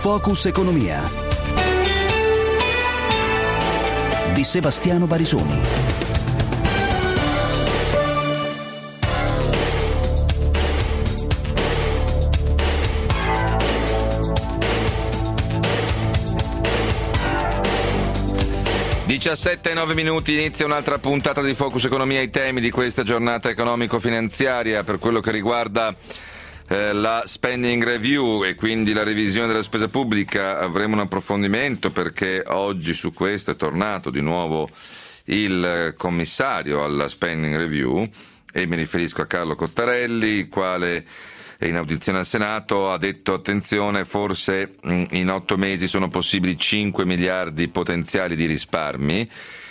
Focus Economia di Sebastiano Barisoni. Diciassette e 9 minuti, inizia un'altra puntata di Focus Economia. I temi di questa giornata economico-finanziaria per quello che riguarda la spending review e quindi la revisione della spesa pubblica. Avremo un approfondimento perché oggi su questo è tornato di nuovo il commissario alla spending review e mi riferisco a Carlo Cottarelli, il quale in audizione al Senato ha detto: attenzione, forse in 8 mesi sono possibili 5 miliardi potenziali di risparmi.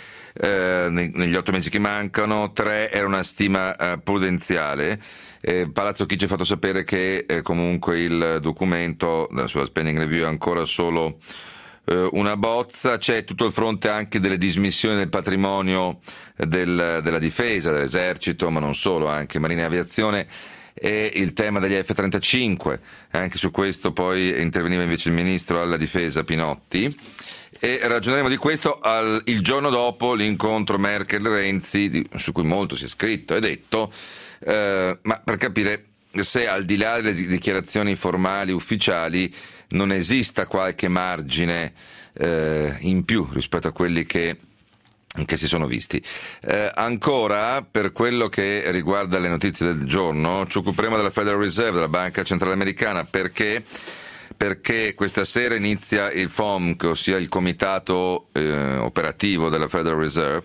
Negli 8 mesi che mancano, 3 era una stima prudenziale. Palazzo Chigi ha fatto sapere che comunque il documento sulla spending review è ancora solo una bozza. C'è tutto il fronte anche delle dismissioni del patrimonio della difesa, dell'esercito, ma non solo, anche Marina e Aviazione, e il tema degli F-35. Anche su questo poi interveniva invece il ministro alla difesa Pinotti. E ragioneremo di questo il giorno dopo l'incontro Merkel-Renzi, su cui molto si è scritto e detto, ma per capire se al di là delle dichiarazioni formali ufficiali non esista qualche margine in più rispetto a quelli che si sono visti. Ancora, per quello che riguarda le notizie del giorno, ci occuperemo della Federal Reserve, della Banca Centrale Americana, perché questa sera inizia il FOMC, ossia il comitato operativo della Federal Reserve.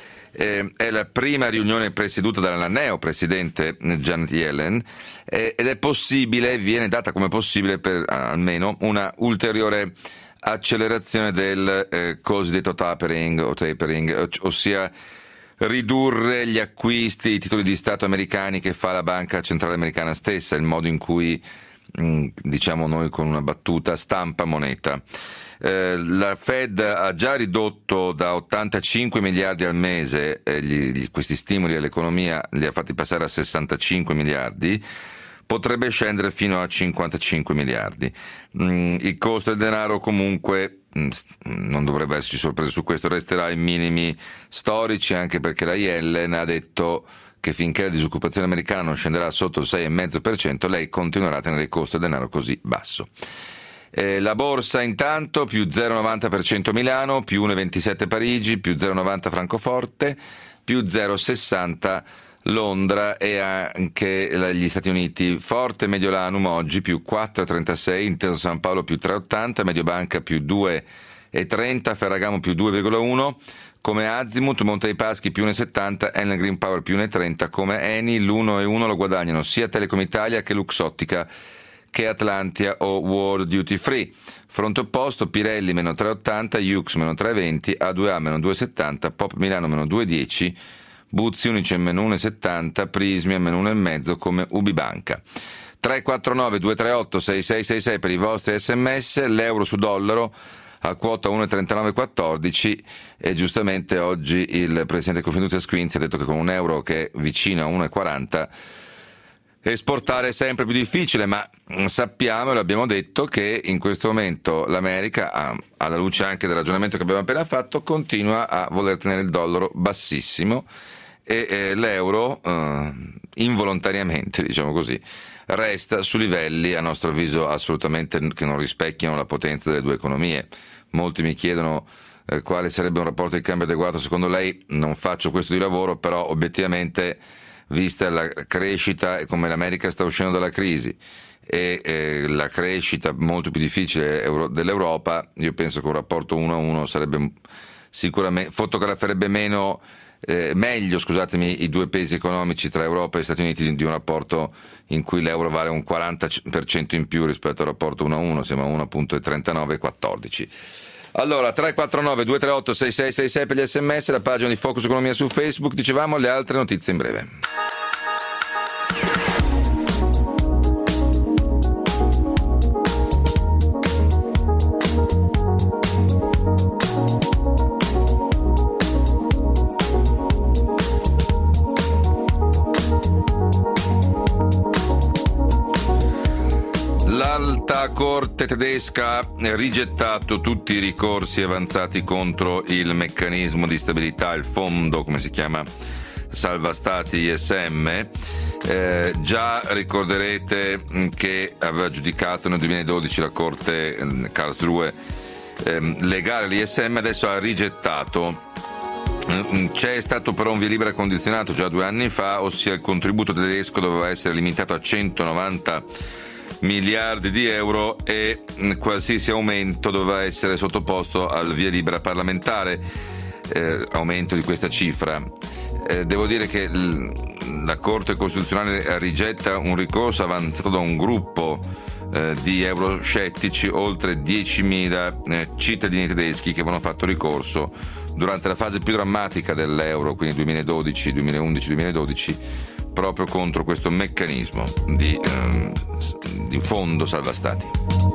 È la prima riunione presieduta dalla neopresidente Janet Yellen ed è possibile, viene data come possibile per almeno una ulteriore accelerazione del cosiddetto tapering, ossia ridurre gli acquisti di titoli di Stato americani che fa la Banca Centrale Americana stessa, il modo in cui, diciamo noi con una battuta, stampa moneta. La Fed ha già ridotto da 85 miliardi al mese questi stimoli all'economia, li ha fatti passare a 65 miliardi, potrebbe scendere fino a 55 miliardi. Il costo del denaro comunque non dovrebbe esserci sorprese su questo, resterà ai minimi storici, anche perché la Yellen ha detto che finché la disoccupazione americana non scenderà sotto il 6,5%, lei continuerà a tenere il costo del denaro così basso. La borsa intanto più 0,90% Milano, più 1,27 Parigi, più 0,90 Francoforte, più 0,60 Londra e anche gli Stati Uniti. Forte Mediolanum oggi più 4,36, Intesa San Paolo più 3,80, Mediobanca più 2,30, Ferragamo più 2,1, come Azimut, Monte dei Paschi più 1,70, Enel Green Power più 1,30, come Eni l'1,1 lo guadagnano sia Telecom Italia che Luxottica che Atlantia o World Duty Free. Fronte opposto Pirelli meno 3,80, Yux meno 3,20, A2A meno 2,70, Pop Milano meno 2,10, Buzzi Unicem meno 1,70, Prismia meno 1,5 come Ubibanca. 349 238 6666 per i vostri sms, l'euro su dollaro a quota 1,3914 e giustamente oggi il presidente Confindustria Squinzi ha detto che con un euro che è vicino a 1,40 esportare è sempre più difficile, ma sappiamo e l'abbiamo detto che in questo momento l'America, alla luce anche del ragionamento che abbiamo appena fatto, continua a voler tenere il dollaro bassissimo e l'euro involontariamente, diciamo così, resta su livelli a nostro avviso assolutamente che non rispecchiano la potenza delle due economie. Molti mi chiedono quale sarebbe un rapporto di cambio adeguato secondo lei. Non faccio questo di lavoro, però obiettivamente, vista la crescita e come l'America sta uscendo dalla crisi e la crescita molto più difficile dell'Europa, io penso che un rapporto 1-1 sarebbe sicuramente, fotograferebbe meglio i due pesi economici tra Europa e Stati Uniti di un rapporto in cui l'euro vale un 40% in più rispetto al rapporto 1-1, siamo a 1,3914. Allora, 349 238 6666 per gli sms, la pagina di Focus Economia su Facebook. Dicevamo le altre notizie in breve. L'alta la Corte tedesca ha rigettato tutti i ricorsi avanzati contro il meccanismo di stabilità, il fondo, come si chiama, salva stati ISM. Già ricorderete che aveva giudicato nel 2012 la Corte Karlsruhe legale l'ISM, adesso ha rigettato. C'è stato però un via libera condizionato già 2 anni fa, ossia il contributo tedesco doveva essere limitato a 190 miliardi di euro e qualsiasi aumento doveva essere sottoposto al via libera parlamentare, aumento di questa cifra. Devo dire che la Corte Costituzionale rigetta un ricorso avanzato da un gruppo di euroscettici, oltre 10.000 cittadini tedeschi che avevano fatto ricorso durante la fase più drammatica dell'euro, quindi 2012, 2011, 2012, proprio contro questo meccanismo di fondo salva stati.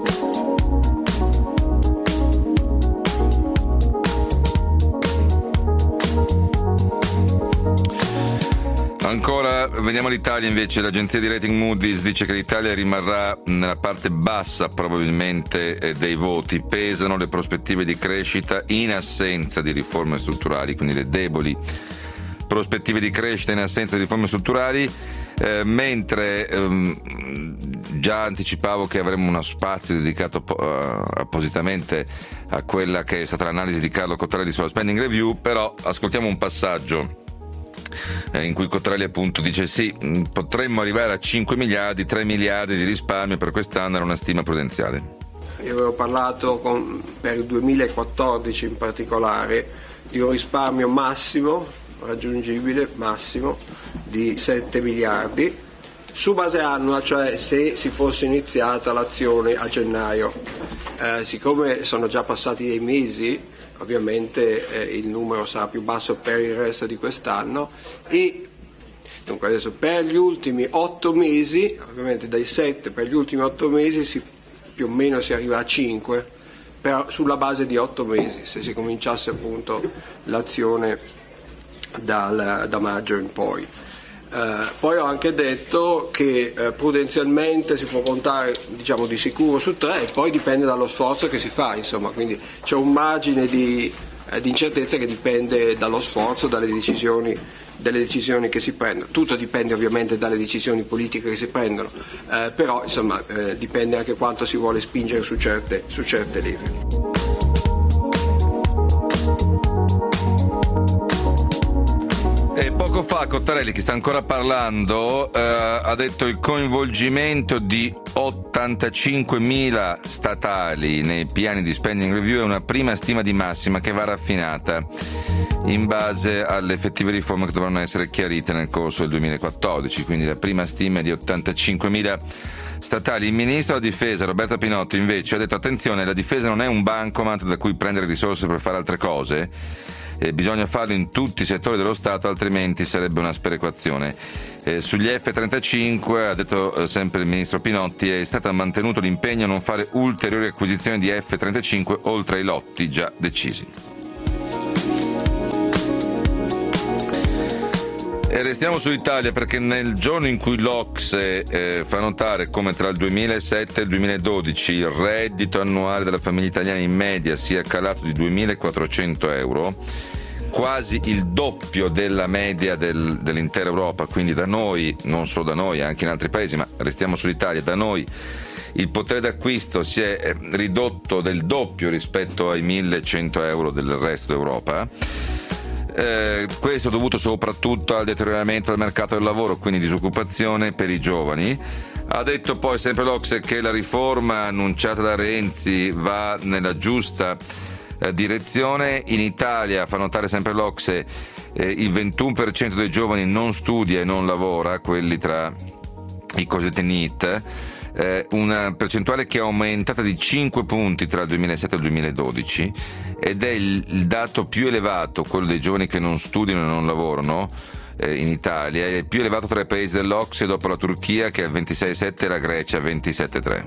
Ancora, veniamo all'Italia invece. L'agenzia di rating Moody's dice che l'Italia rimarrà nella parte bassa probabilmente dei voti. Pesano le prospettive di crescita in assenza di riforme strutturali, quindi le deboli prospettive di crescita in assenza di riforme strutturali, mentre già anticipavo che avremmo uno spazio dedicato appositamente a quella che è stata l'analisi di Carlo Cottarelli sulla spending review. Però ascoltiamo un passaggio in cui Cottarelli appunto dice sì, potremmo arrivare a 5 miliardi, 3 miliardi di risparmio per quest'anno, era una stima prudenziale. Io avevo parlato per il 2014 in particolare di un risparmio massimo, raggiungibile, massimo, di 7 miliardi su base annua, cioè se si fosse iniziata l'azione a gennaio. Siccome sono già passati dei mesi, ovviamente il numero sarà più basso per il resto di quest'anno e dunque adesso per gli ultimi 8 mesi, ovviamente dai 7 per gli ultimi 8 mesi più o meno si arriva a 5, però sulla base di 8 mesi, se si cominciasse appunto l'azione da maggio in poi. Poi ho anche detto che prudenzialmente si può contare, diciamo, di sicuro su 3 e poi dipende dallo sforzo che si fa, insomma, quindi c'è un margine di incertezza che dipende dallo sforzo, dalle decisioni che si prendono. Tutto dipende ovviamente dalle decisioni politiche che si prendono, però insomma dipende anche quanto si vuole spingere su certe leve. Poco fa Cottarelli, che sta ancora parlando, ha detto il coinvolgimento di 85.000 statali nei piani di spending review è una prima stima di massima che va raffinata in base alle effettive riforme che dovranno essere chiarite nel corso del 2014, quindi la prima stima è di 85.000 statali. Il ministro della difesa Roberta Pinotti invece ha detto attenzione, la difesa non è un bancomat da cui prendere risorse per fare altre cose, bisogna farlo in tutti i settori dello Stato, altrimenti sarebbe una sperequazione. Sugli F-35 ha detto sempre il ministro Pinotti è stato mantenuto l'impegno a non fare ulteriori acquisizioni di F-35 oltre ai lotti già decisi. E restiamo sull'Italia perché nel giorno in cui l'Ocse fa notare come tra il 2007 e il 2012 il reddito annuale della famiglia italiana in media sia calato di 2.400 euro, quasi il doppio della media dell'intera Europa, quindi da noi, non solo da noi, anche in altri paesi, ma restiamo sull'Italia, da noi il potere d'acquisto si è ridotto del doppio rispetto ai 1.100 euro del resto d'Europa. Questo dovuto soprattutto al deterioramento del mercato del lavoro, quindi disoccupazione per i giovani. Ha detto poi sempre l'Ocse che la riforma annunciata da Renzi va nella giusta direzione. In Italia, fa notare sempre l'Ocse, il 21% dei giovani non studia e non lavora, quelli tra i cosiddetti NEET, una percentuale che è aumentata di 5 punti tra il 2007 e il 2012 ed è il dato più elevato, quello dei giovani che non studiano e non lavorano in Italia, è il più elevato tra i paesi dell'Ocse dopo la Turchia che è al 26,7 e la Grecia 27,3.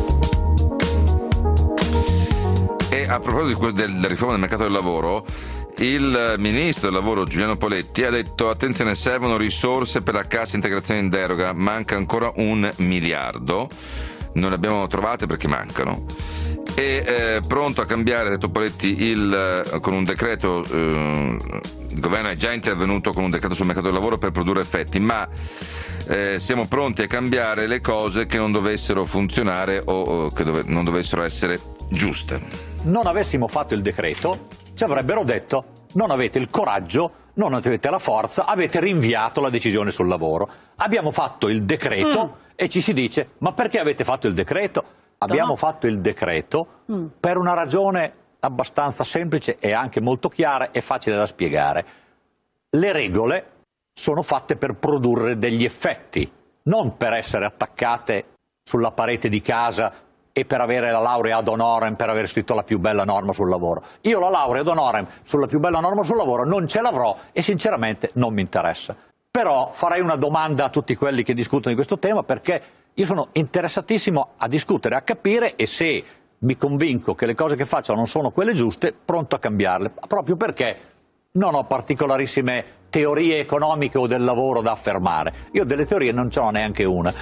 E a proposito della riforma del mercato del lavoro, il ministro del lavoro Giuliano Poletti ha detto: attenzione, servono risorse per la cassa integrazione in deroga, manca ancora 1 miliardo, non le abbiamo trovate perché mancano. E pronto a cambiare, ha detto Poletti, con un decreto, il governo è già intervenuto con un decreto sul mercato del lavoro per produrre effetti, ma siamo pronti a cambiare le cose che non dovessero funzionare o che non dovessero essere giuste. Non avessimo fatto il decreto, ci avrebbero detto: non avete il coraggio, non avete la forza, avete rinviato la decisione sul lavoro. Abbiamo fatto il decreto e ci si dice: ma perché avete fatto il decreto? Abbiamo fatto il decreto per una ragione abbastanza semplice e anche molto chiara e facile da spiegare. Le regole sono fatte per produrre degli effetti, non per essere attaccate sulla parete di casa e per avere la laurea ad honorem, per aver scritto la più bella norma sul lavoro. Io la laurea ad honorem sulla più bella norma sul lavoro non ce l'avrò e sinceramente non mi interessa. Però farei una domanda a tutti quelli che discutono di questo tema, perché io sono interessatissimo a discutere, a capire, e se mi convinco che le cose che faccio non sono quelle giuste, pronto a cambiarle, proprio perché non ho particolarissime teorie economiche o del lavoro da affermare. Io delle teorie non ce n'ho neanche una.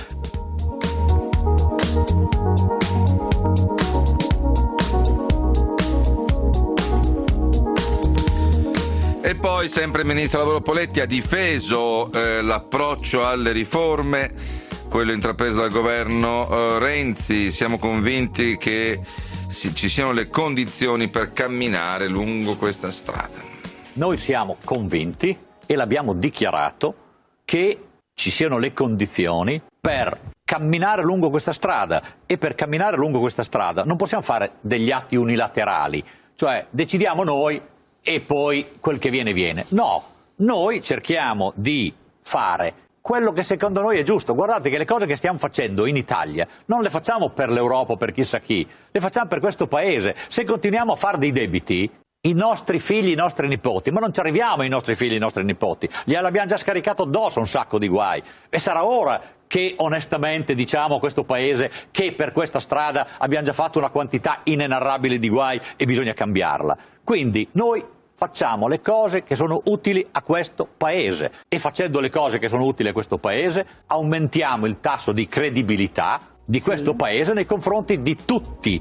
E poi sempre il ministro del lavoro Poletti ha difeso l'approccio alle riforme, quello intrapreso dal governo Renzi. Siamo convinti che ci siano le condizioni per camminare lungo questa strada. Noi siamo convinti, e l'abbiamo dichiarato, che ci siano le condizioni per camminare lungo questa strada, e per camminare lungo questa strada non possiamo fare degli atti unilaterali, cioè decidiamo noi e poi quel che viene viene. No, noi cerchiamo di fare quello che secondo noi è giusto. Guardate che le cose che stiamo facendo in Italia non le facciamo per l'Europa o per chissà chi, le facciamo per questo paese. Se continuiamo a fare dei debiti, i nostri figli, i nostri nipoti, ma non ci arriviamo ai nostri figli, ai nostri nipoti, gliel'abbiamo già scaricato addosso un sacco di guai, e sarà ora che onestamente diciamo a questo paese che per questa strada abbiamo già fatto una quantità inenarrabile di guai e bisogna cambiarla. Quindi noi facciamo le cose che sono utili a questo paese, e facendo le cose che sono utili a questo paese aumentiamo il tasso di credibilità di questo paese nei confronti di tutti.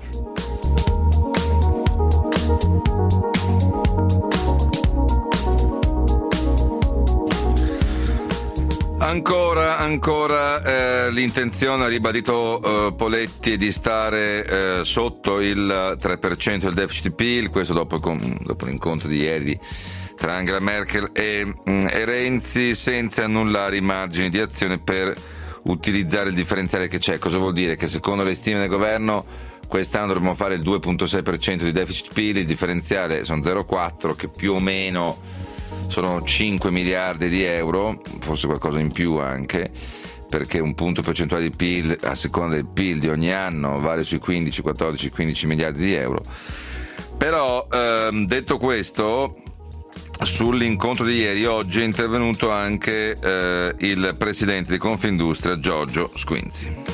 Ancora l'intenzione, ha ribadito Poletti, di stare sotto il 3% del deficit PIL, questo dopo l'incontro di ieri tra Angela Merkel e Renzi, senza annullare i margini di azione per utilizzare il differenziale che c'è. Cosa vuol dire? Che secondo le stime del governo quest'anno dovremmo fare il 2,6% di deficit PIL, il differenziale sono 0,4, che più o meno sono 5 miliardi di euro, forse qualcosa in più anche, perché un punto percentuale di PIL a seconda del PIL di ogni anno vale sui 15, 14, 15 miliardi di euro. Però detto questo, sull'incontro di ieri, oggi è intervenuto anche il presidente di Confindustria Giorgio Squinzi.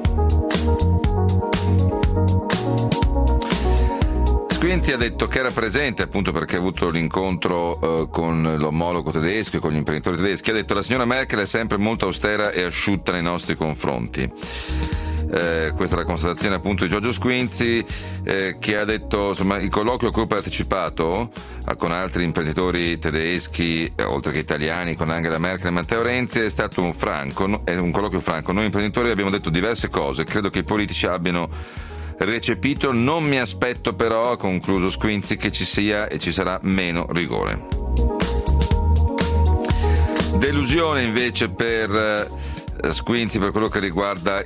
Squinzi ha detto che era presente, appunto perché ha avuto l'incontro con l'omologo tedesco e con gli imprenditori tedeschi. Ha detto: la signora Merkel è sempre molto austera e asciutta nei nostri confronti. Questa è la constatazione appunto di Giorgio Squinzi, che ha detto, insomma, il colloquio a cui ho partecipato con altri imprenditori tedeschi, oltre che italiani, con Angela Merkel e Matteo Renzi, è stato un colloquio franco. Noi imprenditori abbiamo detto diverse cose, credo che i politici abbiano recepito. Non mi aspetto però, ha concluso Squinzi, che ci sia e ci sarà meno rigore. Delusione invece per Squinzi per quello che riguarda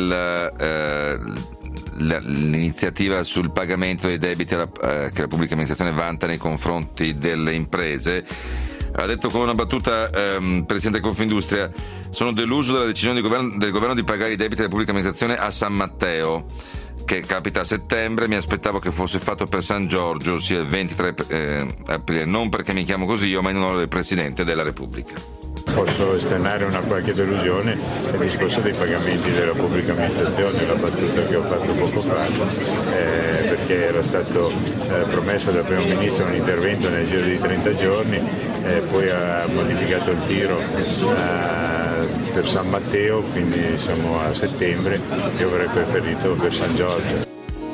l'iniziativa sul pagamento dei debiti che la pubblica amministrazione vanta nei confronti delle imprese. Ha detto con una battuta, Presidente di Confindustria: sono deluso dalla decisione del governo di pagare i debiti della pubblica amministrazione a San Matteo, che capita a settembre. Mi aspettavo che fosse fatto per San Giorgio, ossia il 23 aprile, non perché mi chiamo così io, ma in onore del Presidente della Repubblica. Posso esternare una qualche delusione nel discorso dei pagamenti della pubblica amministrazione, la battuta che ho fatto poco fa, perché perché era stato promesso dal Primo Ministro un intervento nel giro di 30 giorni, poi ha modificato il tiro per San Matteo, quindi siamo a settembre. Io avrei preferito per San Giorgio.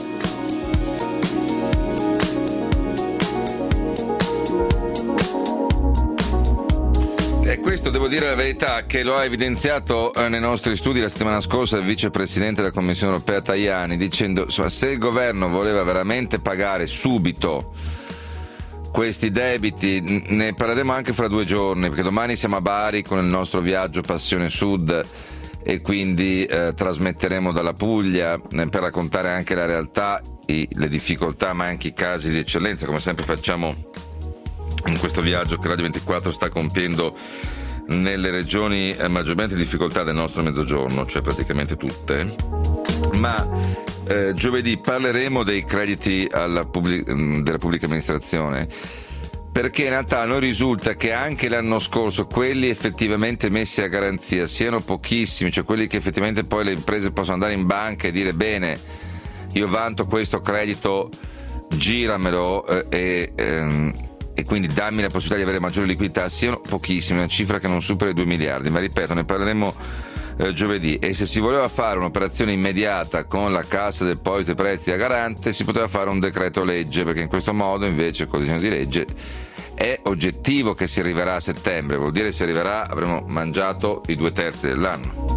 Questo devo dire la verità che lo ha evidenziato nei nostri studi la settimana scorsa il vicepresidente della Commissione europea Tajani, dicendo insomma, se il governo voleva veramente pagare subito questi debiti, ne parleremo anche fra 2 giorni, perché domani siamo a Bari con il nostro viaggio Passione Sud e quindi trasmetteremo dalla Puglia per raccontare anche la realtà, le difficoltà ma anche i casi di eccellenza, come sempre facciamo in questo viaggio che Radio 24 sta compiendo nelle regioni maggiormente in difficoltà del nostro mezzogiorno, cioè praticamente tutte. Ma giovedì parleremo dei crediti della pubblica amministrazione, perché in realtà a noi risulta che anche l'anno scorso quelli effettivamente messi a garanzia siano pochissimi, cioè quelli che effettivamente poi le imprese possono andare in banca e dire bene, io vanto questo credito, giramelo e quindi dammi la possibilità di avere maggiore liquidità, siano pochissimi, una cifra che non supera i 2 miliardi, ma ripeto, ne parleremo giovedì. E se si voleva fare un'operazione immediata con la Cassa del Depositi e Prestiti a garante, si poteva fare un decreto legge, perché in questo modo invece col disegno di legge è oggettivo che si arriverà a settembre, vuol dire se arriverà avremo mangiato i 2/3 dell'anno.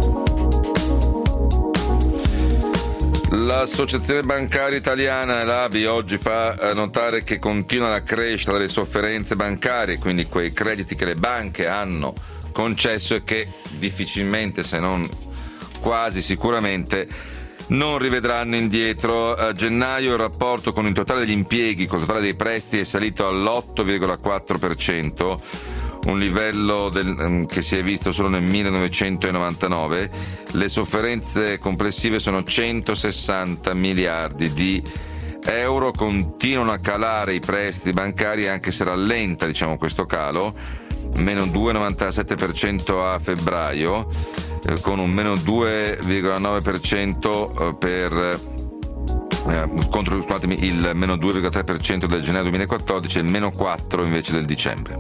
L'Associazione Bancaria Italiana, l'ABI, oggi fa notare che continua la crescita delle sofferenze bancarie, quindi quei crediti che le banche hanno concesso e che difficilmente, se non quasi sicuramente, non rivedranno indietro. A gennaio il rapporto con il totale degli impieghi, con il totale dei prestiti, è salito all'8,4%, un livello che si è visto solo nel 1999. Le sofferenze complessive sono 160 miliardi di euro. Continuano a calare i prestiti bancari, anche se rallenta questo calo, meno 2,97% a febbraio, con un meno 2,9% contro il meno 2,3% del gennaio 2014 e il meno 4% invece del dicembre.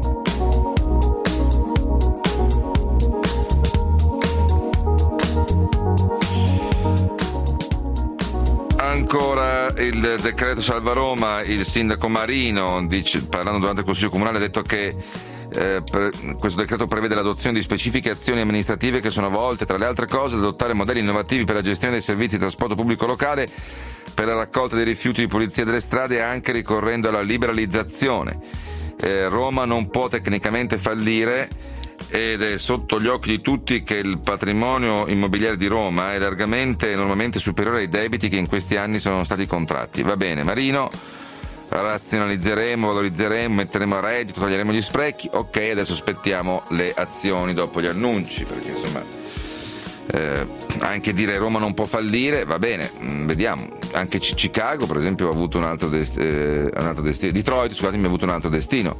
Ancora il decreto Salva Roma, il sindaco Marino, parlando durante il Consiglio Comunale, ha detto che questo decreto prevede l'adozione di specifiche azioni amministrative che sono volte, tra le altre cose, ad adottare modelli innovativi per la gestione dei servizi di trasporto pubblico locale, per la raccolta dei rifiuti di pulizia delle strade, anche ricorrendo alla liberalizzazione. Roma non può tecnicamente fallire ed è sotto gli occhi di tutti che il patrimonio immobiliare di Roma è largamente e enormemente superiore ai debiti che in questi anni sono stati contratti. Va bene, Marino, razionalizzeremo, valorizzeremo, metteremo a reddito, toglieremo gli sprechi, ok, adesso aspettiamo le azioni dopo gli annunci, perché insomma anche dire Roma non può fallire, va bene, vediamo. Anche Chicago per esempio ha avuto un altro destino, Detroit scusatemi, ha avuto un altro destino,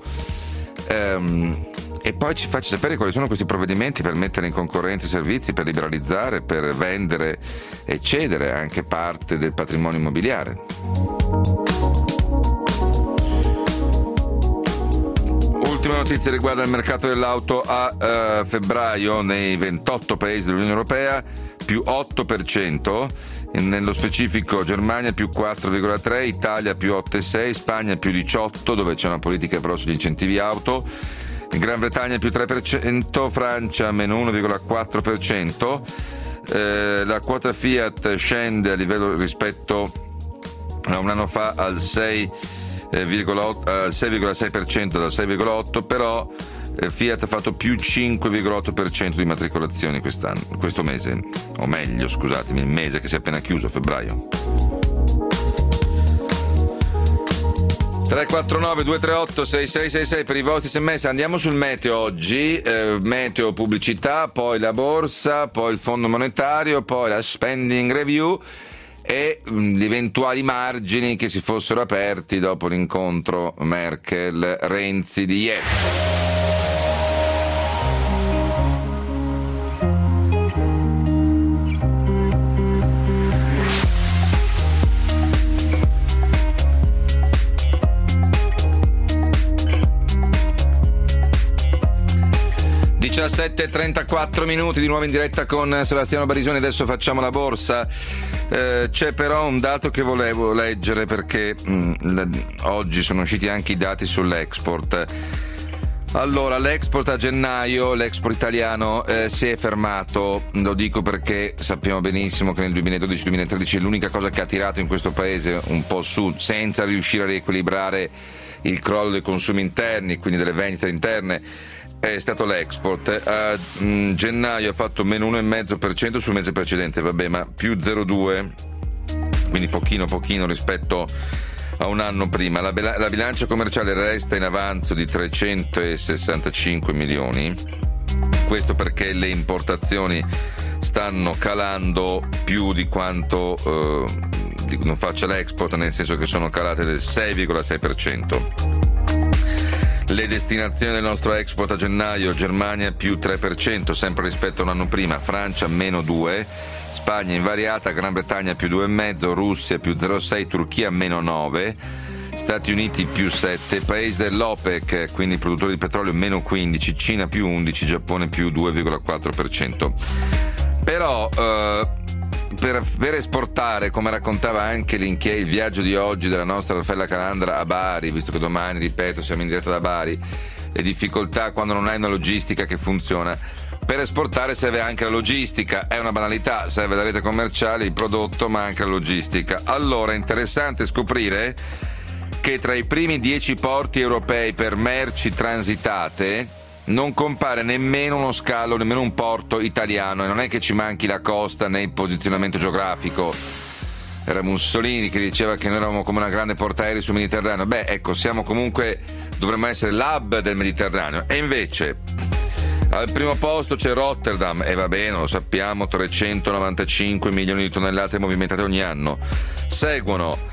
e poi ci faccia sapere quali sono questi provvedimenti per mettere in concorrenza i servizi, per liberalizzare, per vendere e cedere anche parte del patrimonio immobiliare. Ultima notizia riguarda il mercato dell'auto a febbraio nei 28 paesi dell'Unione Europea, più 8%, nello specifico Germania più 4,3%, Italia più 8,6%, Spagna più 18%, dove c'è una politica però sugli incentivi auto, in Gran Bretagna più 3%, Francia meno 1,4%, la quota Fiat scende a livello rispetto a un anno fa al 6,6% dal 6,8%, però Fiat ha fatto più 5,8% di matricolazioni questo mese, o meglio scusatemi, il mese che si è appena chiuso, febbraio. 349 238 6666 per i vostri sms. Andiamo sul meteo oggi, meteo, pubblicità, poi la borsa, poi il Fondo Monetario, poi la spending review e gli eventuali margini che si fossero aperti dopo l'incontro Merkel-Renzi di ieri. 17:34 di nuovo in diretta con Sebastiano Barisoni. Adesso facciamo la borsa. C'è però un dato che volevo leggere perché oggi sono usciti anche i dati sull'export. Allora, l'export a gennaio, l'export italiano si è fermato. Lo dico perché sappiamo benissimo che nel 2012-2013 l'unica cosa che ha tirato in questo paese un po' su, senza riuscire a riequilibrare il crollo dei consumi interni, quindi delle vendite interne, è stato l'export. A gennaio ha fatto meno 1,5% sul mese precedente, vabbè, ma più 0,2%, quindi pochino rispetto a un anno prima. La bilancia commerciale resta in avanzo di 365 milioni, questo perché le importazioni stanno calando più di quanto non faccia l'export, nel senso che sono calate del 6,6%. Le destinazioni del nostro export a gennaio: Germania più 3%, sempre rispetto a un anno prima, Francia meno 2%, Spagna invariata, Gran Bretagna più 2,5%, Russia più 0,6%, Turchia meno 9%, Stati Uniti più 7%, paesi dell'OPEC, quindi produttori di petrolio meno 15%, Cina più 11%, Giappone più 2,4%. Però per esportare, come raccontava anche il viaggio di oggi della nostra Raffaella Calandra a Bari, visto che domani, ripeto, siamo in diretta da Bari, le difficoltà quando non hai una logistica che funziona. Per esportare serve anche la logistica, è una banalità, serve la rete commerciale, il prodotto, ma anche la logistica. Allora è interessante scoprire che tra i primi 10 porti europei per merci transitate non compare nemmeno uno scalo, nemmeno un porto italiano, e non è che ci manchi la costa né il posizionamento geografico. Era Mussolini che diceva che noi eravamo come una grande portaerei sul Mediterraneo. Beh, ecco, dovremmo essere l'hub del Mediterraneo. E invece al primo posto c'è Rotterdam, e va bene, lo sappiamo, 395 milioni di tonnellate movimentate ogni anno. Seguono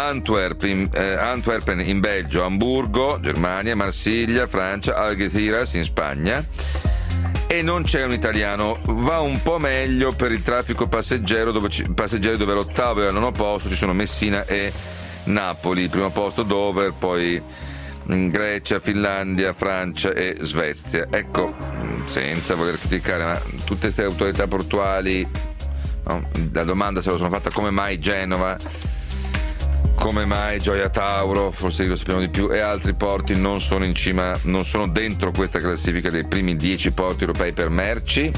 Antwerpen in Belgio, Amburgo, Germania, Marsiglia, Francia, Algeciras in Spagna, e non c'è un italiano. Va un po' meglio per il traffico passeggeri, dove all'ottavo e al nono posto ci sono Messina e Napoli, il primo posto Dover, poi Grecia, Finlandia, Francia e Svezia. Ecco, senza voler criticare, ma tutte queste autorità portuali, no? La domanda se lo sono fatta: come mai Genova? Come mai Gioia Tauro, forse lo sappiamo di più, e altri porti non sono in cima, non sono dentro questa classifica dei primi 10 porti europei per merci?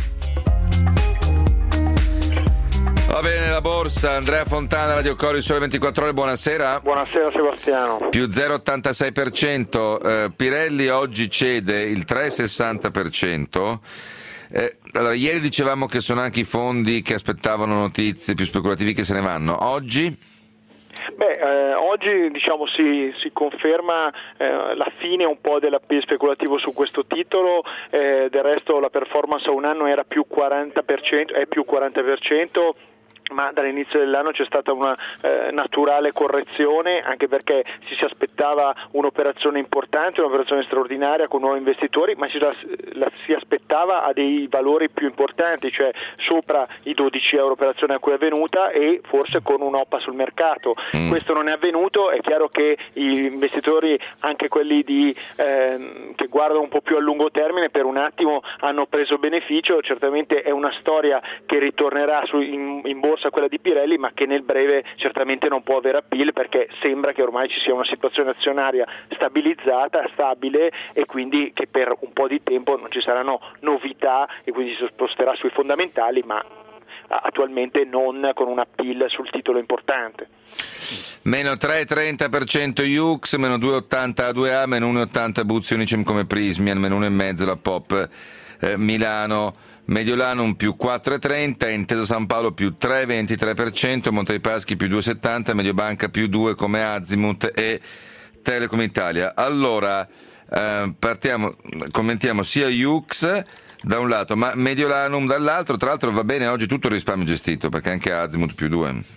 Va bene, la borsa. Andrea Fontana, Radio Cori, Sole 24 Ore, buonasera. Buonasera Sebastiano. Più 0,86%, Pirelli oggi cede il 3,60%. Allora, ieri dicevamo che sono anche i fondi che aspettavano notizie più speculativi che se ne vanno. Oggi? Oggi diciamo si conferma la fine un po' dell'appeal speculativo su questo titolo. Del resto la performance a un anno era più 40%, è più 40%. Ma dall'inizio dell'anno c'è stata una naturale correzione, anche perché si aspettava un'operazione importante, un'operazione straordinaria con nuovi investitori, ma si aspettava a dei valori più importanti, cioè sopra i 12 euro operazione a cui è avvenuta, e forse con un'OPA sul mercato. Questo non è avvenuto. È chiaro che gli investitori, anche quelli che guardano un po' più a lungo termine, per un attimo hanno preso beneficio. Certamente è una storia che ritornerà in borsa, quella di Pirelli, ma che nel breve certamente non può avere appeal, perché sembra che ormai ci sia una situazione azionaria stabilizzata, stabile, e quindi che per un po' di tempo non ci saranno novità e quindi si sposterà sui fondamentali, ma attualmente non con un appeal sul titolo importante. Meno 3,30% Yux, meno 2,80 A2A, meno 1,80 Buzzi Unicem come Prismian, meno 1,5 la Pop Milano. Mediolanum più 4,30, Intesa San Paolo più 3,23%, Monte dei Paschi più 2,70, Mediobanca più 2 come Azimut e Telecom Italia. Allora, commentiamo sia Yux da un lato, ma Mediolanum dall'altro. Tra l'altro va bene oggi tutto il risparmio gestito, perché anche Azimut più 2.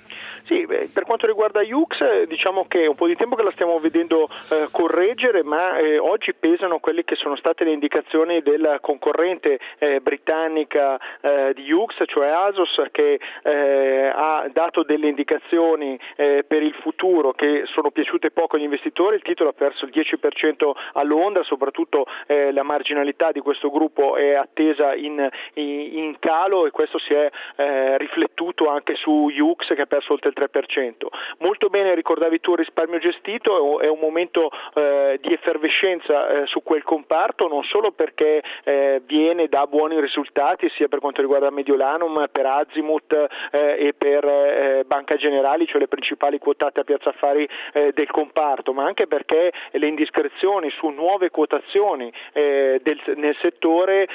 Sì, per quanto riguarda Yux, diciamo che è un po' di tempo che la stiamo vedendo correggere, ma oggi pesano quelle che sono state le indicazioni della concorrente britannica di Yux, cioè Asos, che ha dato delle indicazioni per il futuro che sono piaciute poco agli investitori. Il titolo ha perso il 10% a Londra, soprattutto la marginalità di questo gruppo è attesa in calo, e questo si è riflettuto anche su Yux, che ha perso oltre il 3%. Molto bene ricordavi tu il risparmio gestito, è un momento di effervescenza su quel comparto, non solo perché viene da buoni risultati sia per quanto riguarda Mediolanum, per Azimut e per Banca Generali, cioè le principali quotate a Piazza Affari del comparto, ma anche perché le indiscrezioni su nuove quotazioni nel settore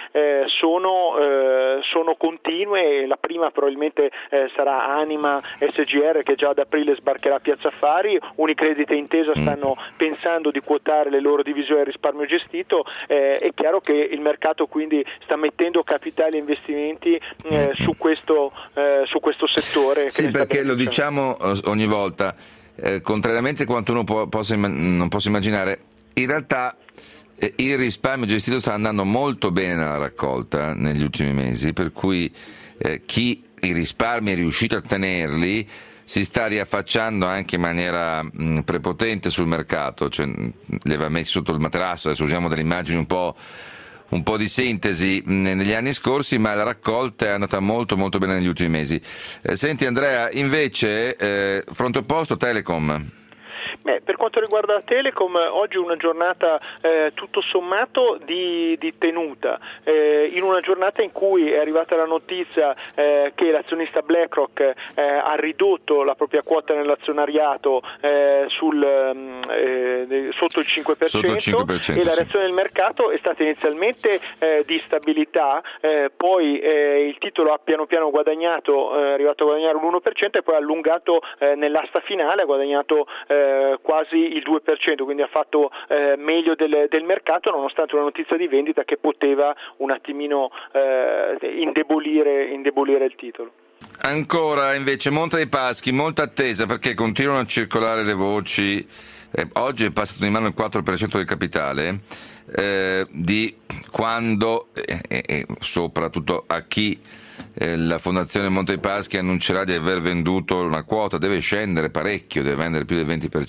sono continue. La prima probabilmente sarà Anima SGR, che già ad aprile sbarcherà a Piazza Affari. Unicredit e Intesa stanno pensando di quotare le loro divisioni a risparmio gestito. È chiaro che il mercato quindi sta mettendo capitali e investimenti su questo settore. Sì, perché lo diciamo ogni volta, contrariamente a quanto uno non possa immaginare, in realtà il risparmio gestito sta andando molto bene nella raccolta negli ultimi mesi, per cui chi i risparmi è riuscito a tenerli si sta riaffacciando anche in maniera prepotente sul mercato, cioè li aveva messi sotto il materasso. Adesso usiamo delle immagini un po' di sintesi negli anni scorsi, ma la raccolta è andata molto molto bene negli ultimi mesi. Senti Andrea, invece fronte opposto Telecom. Per quanto riguarda Telecom, oggi è una giornata tutto sommato di tenuta, in una giornata in cui è arrivata la notizia che l'azionista BlackRock ha ridotto la propria quota nell'azionariato sotto il 5%, e la reazione del mercato è stata inizialmente di stabilità, poi il titolo ha piano piano guadagnato, è arrivato a guadagnare un 1% e poi ha allungato nell'asta finale, ha guadagnato quasi il 2%, quindi ha fatto meglio del mercato, nonostante una notizia di vendita che poteva un attimino indebolire il titolo. Ancora invece Monte dei Paschi, molta attesa, perché continuano a circolare le voci, oggi è passato in mano il 4% del capitale, di quando e soprattutto a chi la Fondazione Monte dei Paschi annuncerà di aver venduto una quota. Deve scendere parecchio, deve vendere più del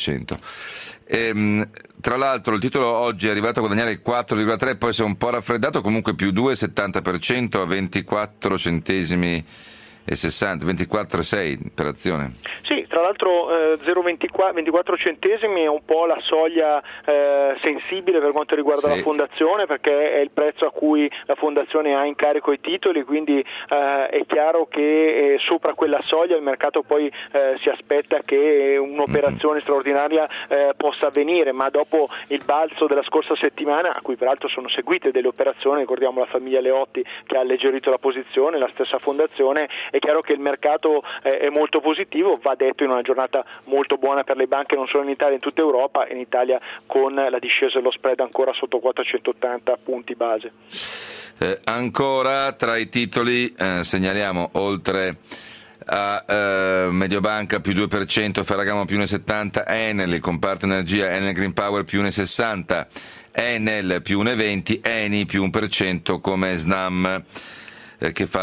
20%. Tra l'altro il titolo oggi è arrivato a guadagnare il 4,3%, poi si è un po' raffreddato, comunque più 2,70% a 24 centesimi e 60, 24,6 per azione. Sì, tra l'altro 0,24 centesimi è un po' la soglia sensibile per quanto riguarda la fondazione, perché è il prezzo a cui la fondazione ha in carico i titoli, quindi è chiaro che sopra quella soglia il mercato poi si aspetta che un'operazione straordinaria possa avvenire, ma dopo il balzo della scorsa settimana, a cui peraltro sono seguite delle operazioni, ricordiamo la famiglia Leotti che ha alleggerito la posizione, la stessa fondazione, è chiaro che il mercato è molto positivo, va detto in una giornata molto buona per le banche non solo in Italia, in tutta Europa, in Italia con la discesa dello spread ancora sotto 480 punti base. Ancora tra i titoli segnaliamo, oltre a Mediobanca più 2%, Ferragamo più 1,70%, Enel, il comparto energia, Enel Green Power più 1,60%, Enel più 1,20%, Eni più 1% come Snam che fa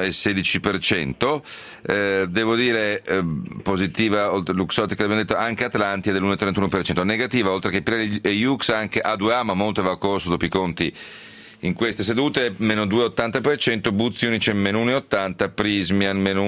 l'1,16%. Devo dire positiva, oltre Luxottica abbiamo detto, anche Atlantia dell'1,31%, negativa oltre che Pirelli e Yux anche A2A, ma molto va corso dopo i conti in queste sedute, meno 2,80%, Buzzi Unicem meno 1,80%, Prismian meno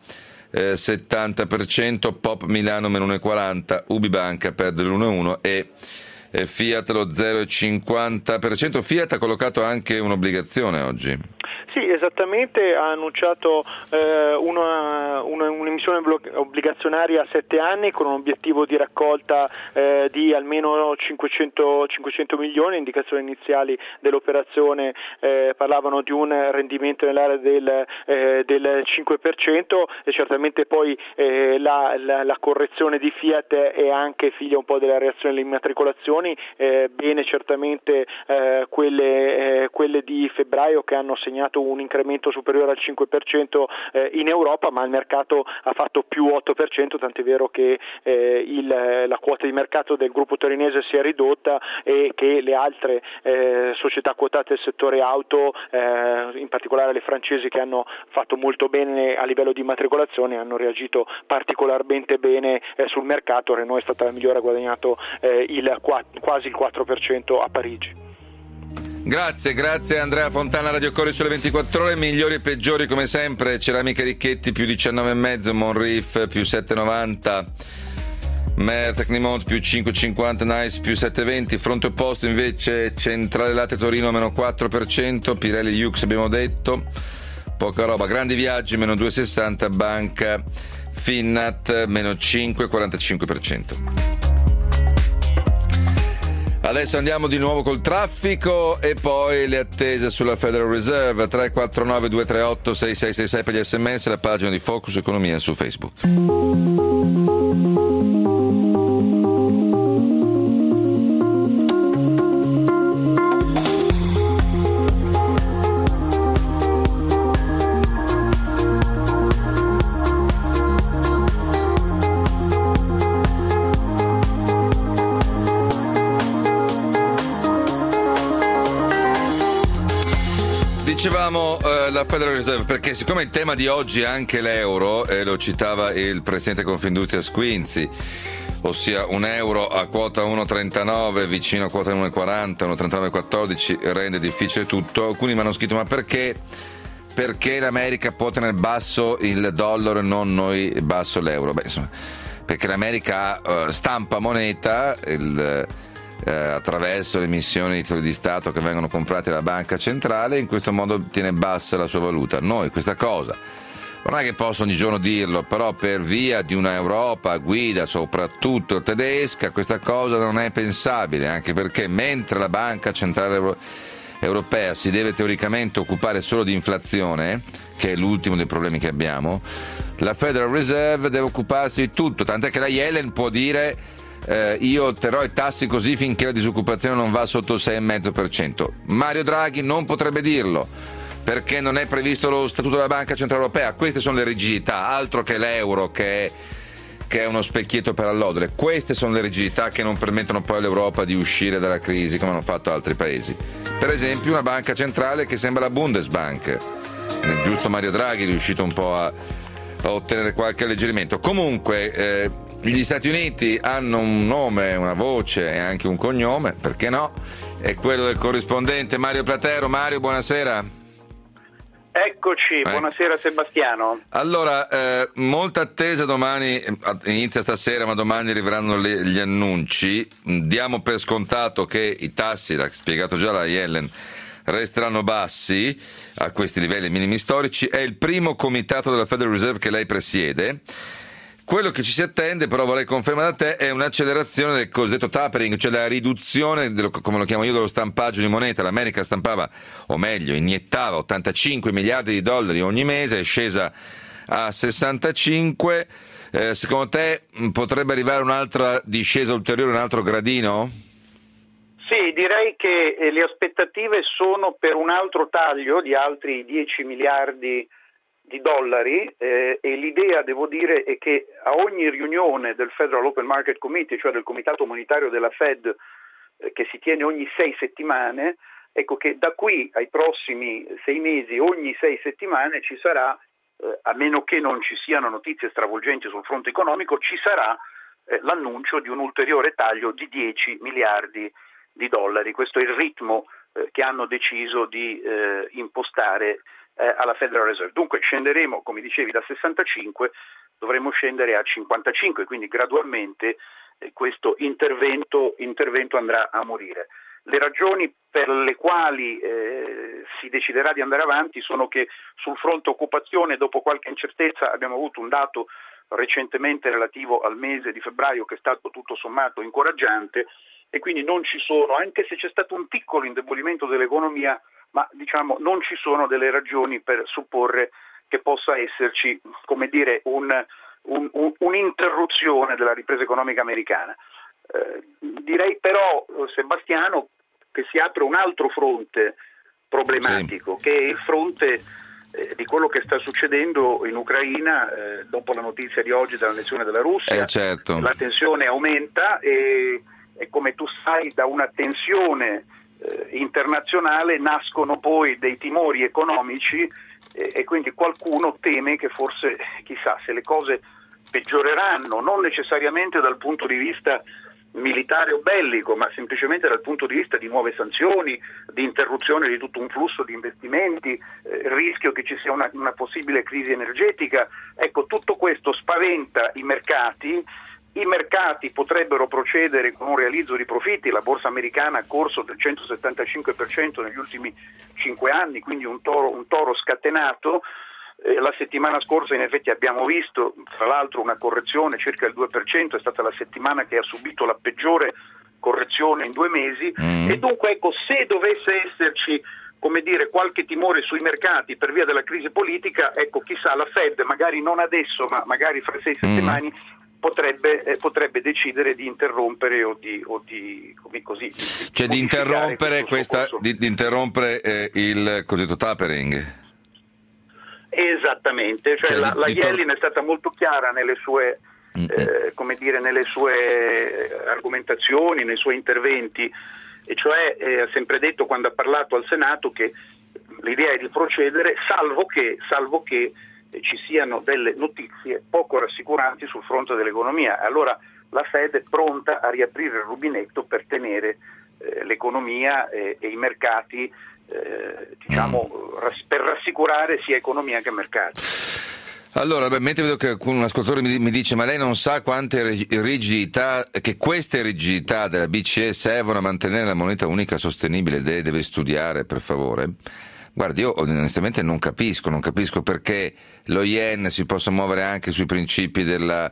1,70%, Pop Milano meno 1,40%, Ubibanca perde l'1,1% e Fiat lo 0,50%. Fiat ha collocato anche un'obbligazione oggi. Sì, esattamente, ha annunciato un'emissione obbligazionaria a 7 anni con un obiettivo di raccolta di almeno 500 milioni. Indicazioni iniziali dell'operazione parlavano di un rendimento nell'area del 5%, e certamente poi la correzione di Fiat è anche figlia un po' della reazione alle immatricolazioni. Bene certamente quelle di febbraio, che hanno segnato registrato un incremento superiore al 5% in Europa, ma il mercato ha fatto più 8%, tant'è vero che la quota di mercato del gruppo torinese si è ridotta e che le altre società quotate del settore auto, in particolare le francesi che hanno fatto molto bene a livello di immatricolazione, hanno reagito particolarmente bene sul mercato. Renault è stata la migliore, ha guadagnato quasi il 4% a Parigi. Grazie Andrea Fontana, Radio Cori sulle 24 ore. Migliori e peggiori come sempre: Ceramiche Ricchetti più 19,5, Monriff più 7,90, Mer Tecnimont più 5,50, Nice più 7,20. Fronte opposto invece Centrale Latte Torino meno 4%, Pirelli Yux abbiamo detto, poca roba. Grandi Viaggi meno 2,60, Banca Finnat meno 5,45%. Adesso andiamo di nuovo col traffico e poi le attese sulla Federal Reserve. 349 238 6666 per gli sms, la pagina di Focus Economia su Facebook. Dicevamo la Federal Reserve, perché siccome il tema di oggi è anche l'euro, e lo citava il presidente Confindustria Squinzi, ossia un euro a quota 1,39 vicino a quota 1,40, 1,39,14 rende difficile tutto. Alcuni mi hanno scritto: ma perché l'America può tenere basso il dollaro e non noi basso l'euro? Beh, insomma, perché l'America stampa moneta attraverso l'emissione di titoli di Stato che vengono comprati dalla banca centrale, e in questo modo tiene bassa la sua valuta. Noi questa cosa non è che posso ogni giorno dirlo, però per via di una Europa a guida soprattutto tedesca questa cosa non è pensabile, anche perché mentre la banca centrale europea si deve teoricamente occupare solo di inflazione, che è l'ultimo dei problemi che abbiamo, la Federal Reserve deve occuparsi di tutto, tant'è che la Yellen può dire io terrò i tassi così finché la disoccupazione non va sotto il 6,5%. Mario Draghi non potrebbe dirlo perché non è previsto lo statuto della Banca Centrale Europea. Queste sono le rigidità, altro che l'euro che è uno specchietto per allodole. Queste sono le rigidità che non permettono poi all'Europa di uscire dalla crisi come hanno fatto altri paesi. Per esempio una banca centrale che sembra la Bundesbank. Nel giusto Mario Draghi è riuscito un po' a ottenere qualche alleggerimento. Comunque gli Stati Uniti hanno un nome, una voce e anche un cognome, perché no? È quello del corrispondente Mario Platero. Mario, buonasera. Eccoci, buonasera Sebastiano. Allora, molta attesa domani, inizia stasera, ma domani arriveranno gli annunci. Diamo per scontato che i tassi, l'ha spiegato già la Yellen, resteranno bassi a questi livelli minimi storici. È il primo comitato della Federal Reserve che lei presiede. Quello che ci si attende, però vorrei confermare da te, è un'accelerazione del cosiddetto tapering, cioè la riduzione, come lo chiamo io, dello stampaggio di moneta. L'America stampava, o meglio, iniettava 85 miliardi di dollari ogni mese, è scesa a 65. Secondo te potrebbe arrivare un'altra discesa ulteriore, un altro gradino? Sì, direi che le aspettative sono per un altro taglio di altri 10 miliardi di dollari e l'idea, devo dire, è che a ogni riunione del Federal Open Market Committee, cioè del comitato monetario della Fed, che si tiene ogni 6 settimane, ecco che da qui ai prossimi 6 mesi, ogni 6 settimane ci sarà, a meno che non ci siano notizie stravolgenti sul fronte economico, ci sarà l'annuncio di un ulteriore taglio di 10 miliardi di dollari. Questo è il ritmo che hanno deciso di impostare alla Federal Reserve. Dunque scenderemo, come dicevi, da 65, dovremo scendere a 55, quindi gradualmente questo intervento andrà a morire. Le ragioni per le quali si deciderà di andare avanti sono che sul fronte occupazione, dopo qualche incertezza, abbiamo avuto un dato recentemente relativo al mese di febbraio che è stato tutto sommato incoraggiante, e quindi non ci sono, anche se c'è stato un piccolo indebolimento dell'economia, ma diciamo non ci sono delle ragioni per supporre che possa esserci, come dire, un'interruzione della ripresa economica americana. Direi però, Sebastiano, che si apre un altro fronte problematico, che è il fronte di quello che sta succedendo in Ucraina dopo la notizia di oggi dell'annessione della Russia. Certo. La tensione aumenta e come tu sai, da una tensione internazionale nascono poi dei timori economici e quindi qualcuno teme che forse, chissà, se le cose peggioreranno, non necessariamente dal punto di vista militare o bellico, ma semplicemente dal punto di vista di nuove sanzioni, di interruzione di tutto un flusso di investimenti, il rischio che ci sia una possibile crisi energetica. Ecco, tutto questo spaventa i mercati potrebbero procedere con un realizzo di profitti, la borsa americana ha corso del 175% negli ultimi 5 anni, quindi un toro scatenato. La settimana scorsa in effetti abbiamo visto tra l'altro una correzione circa il 2%, è stata la settimana che ha subito la peggiore correzione in 2 mesi e dunque ecco, se dovesse esserci qualche timore sui mercati per via della crisi politica, ecco, chissà, la Fed magari non adesso ma magari fra 6 settimane potrebbe decidere di interrompere o di interrompere il cosiddetto tapering. Esattamente, cioè la Yellen è stata molto chiara nelle sue nelle sue argomentazioni, nei suoi interventi, e cioè ha sempre detto, quando ha parlato al Senato, che l'idea è di procedere salvo che ci siano delle notizie poco rassicuranti sul fronte dell'economia. Allora la Fed è pronta a riaprire il rubinetto per tenere l'economia e i mercati per rassicurare sia economia che mercati. Allora, mentre vedo che un ascoltatore mi dice ma lei non sa quante rigidità, che queste rigidità della BCE servono a mantenere la moneta unica sostenibile, deve studiare, per favore. Guardi, io onestamente non capisco perché lo yen si possa muovere anche sui principi della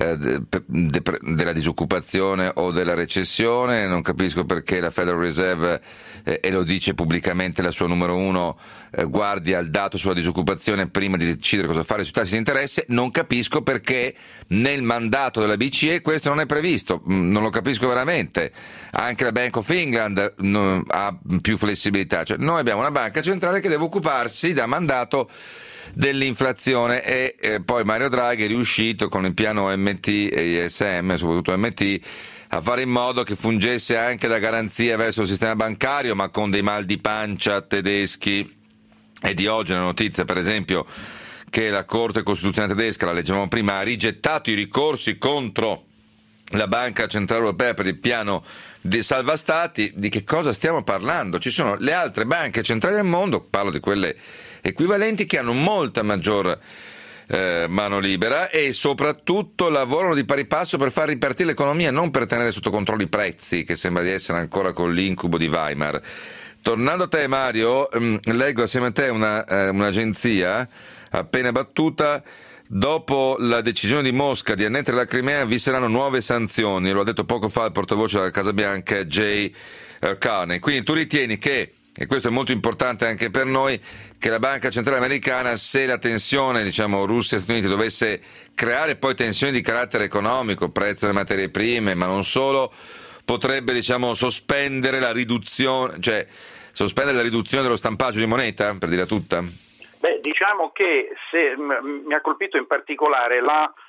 disoccupazione o della recessione, non capisco perché la Federal Reserve, e lo dice pubblicamente la sua numero 1, guardi al dato sulla disoccupazione prima di decidere cosa fare sui tassi di interesse, non capisco perché nel mandato della BCE questo non è previsto, non lo capisco veramente. Anche la Bank of England ha più flessibilità, cioè noi abbiamo una banca centrale che deve occuparsi da mandato dell'inflazione e poi Mario Draghi è riuscito con il piano MT e ISM, soprattutto MT, a fare in modo che fungesse anche da garanzia verso il sistema bancario, ma con dei mal di pancia tedeschi. E di oggi la notizia, per esempio, che la Corte Costituzionale tedesca, la leggevamo prima, ha rigettato i ricorsi contro la Banca Centrale Europea per il piano di salva stati. Di che cosa stiamo parlando? Ci sono le altre banche centrali del mondo, parlo di quelle equivalenti, che hanno molta maggior mano libera e soprattutto lavorano di pari passo per far ripartire l'economia, non per tenere sotto controllo i prezzi, che sembra di essere ancora con l'incubo di Weimar. Tornando a te, Mario, leggo assieme a te un'agenzia appena battuta. Dopo la decisione di Mosca di annettere la Crimea vi saranno nuove sanzioni, lo ha detto poco fa il portavoce della Casa Bianca Jay Carney. Quindi tu ritieni che, e questo è molto importante anche per noi, che la Banca Centrale Americana, se la tensione Russia e Stati Uniti dovesse creare poi tensioni di carattere economico, prezzo delle materie prime, ma non solo, potrebbe sospendere la riduzione, dello stampaggio di moneta, per dire tutta? Beh, diciamo che mi ha colpito in particolare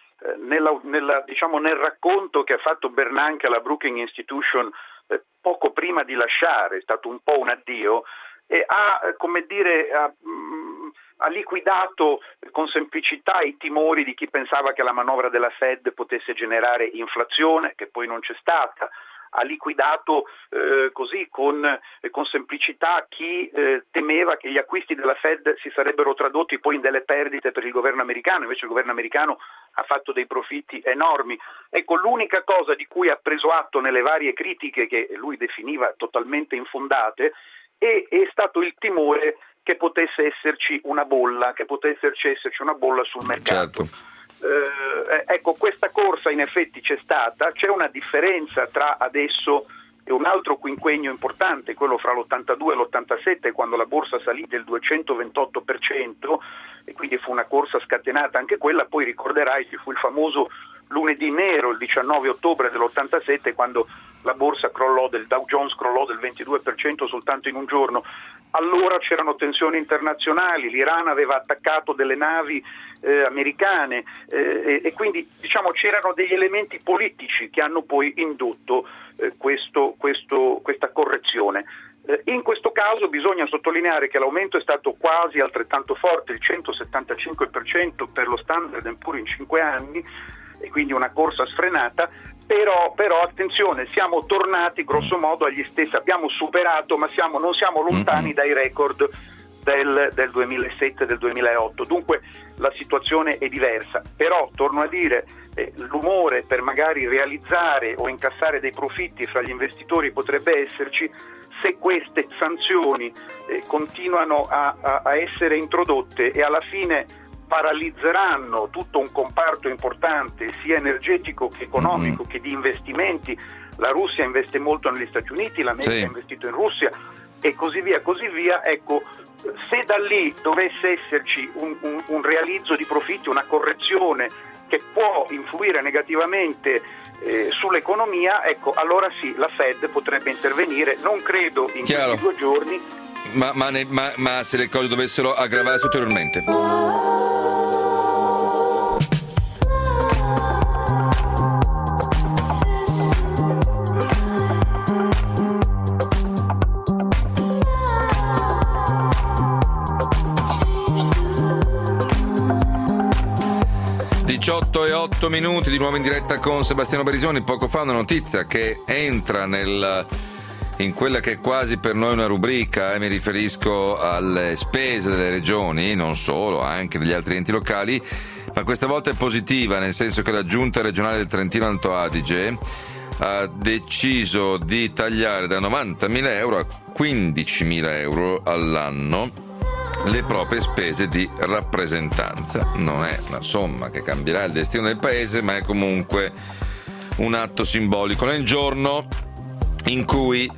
nel racconto che ha fatto Bernanke alla Brookings Institution poco prima di lasciare, è stato un po' un addio, e ha liquidato con semplicità i timori di chi pensava che la manovra della Fed potesse generare inflazione, che poi non c'è stata. Ha liquidato così con semplicità chi temeva che gli acquisti della Fed si sarebbero tradotti poi in delle perdite per il governo americano, invece il governo americano ha fatto dei profitti enormi. Ecco, l'unica cosa di cui ha preso atto nelle varie critiche che lui definiva totalmente infondate è stato il timore che potesse esserci una bolla, sul mercato. Certo. Ecco, questa corsa in effetti c'è stata, c'è una differenza tra adesso e un altro quinquennio importante, quello fra l'82 e l'87, quando la borsa salì del 228%, e quindi fu una corsa scatenata anche quella. Poi ricorderai che fu il famoso lunedì nero, il 19 ottobre dell'87, quando la borsa crollò, del Dow Jones crollò del 22% soltanto in un giorno. Allora c'erano tensioni internazionali, l'Iran aveva attaccato delle navi americane e quindi diciamo c'erano degli elementi politici che hanno poi indotto questa correzione. In questo caso bisogna sottolineare che l'aumento è stato quasi altrettanto forte, il 175% per lo Standard & Poor's in 5 anni, e quindi una corsa sfrenata, però attenzione, siamo tornati grosso modo agli stessi, abbiamo superato, ma non siamo lontani dai record del 2007 e del 2008, dunque la situazione è diversa, però torno a dire l'umore per magari realizzare o incassare dei profitti fra gli investitori potrebbe esserci se queste sanzioni continuano a essere introdotte e alla fine paralizzeranno tutto un comparto importante sia energetico che economico che di investimenti. La Russia investe molto negli Stati Uniti, l'America ha investito in Russia e così via. Ecco, se da lì dovesse esserci un realizzo di profitti, una correzione che può influire negativamente sull'economia, ecco, allora sì, la Fed potrebbe intervenire, non credo in questi 2 giorni. Ma se le cose dovessero aggravarsi ulteriormente? 18:08 di nuovo in diretta con Sebastiano Barisoni. Poco fa una notizia che entra in quella che è quasi per noi una rubrica, mi riferisco alle spese delle regioni, non solo, anche degli altri enti locali, ma questa volta è positiva, nel senso che la Giunta regionale del Trentino Alto Adige ha deciso di tagliare da 90.000 euro a 15.000 euro all'anno le proprie spese di rappresentanza. Non è una somma che cambierà il destino del paese, ma è comunque un atto simbolico. Nel giorno in cui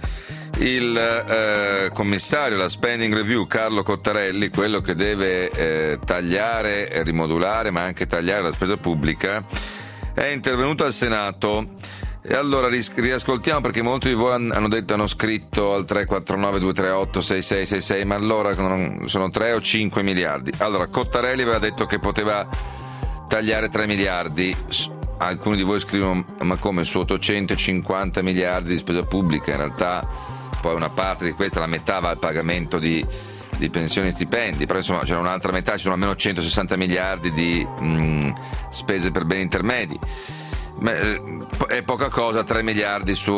il commissario alla spending review Carlo Cottarelli, quello che deve tagliare e rimodulare ma anche tagliare la spesa pubblica, è intervenuto al Senato. E allora riascoltiamo, perché molti di voi hanno scritto al 349-238-6666, ma allora sono 3 o 5 miliardi. Allora, Cottarelli aveva detto che poteva tagliare 3 miliardi. Alcuni di voi scrivono: ma come, su 850 miliardi di spesa pubblica? In realtà poi una parte di questa, la metà, va al pagamento di pensioni e stipendi, però insomma c'è un'altra metà, ci sono almeno 160 miliardi di spese per beni intermedi. È poca cosa 3 miliardi su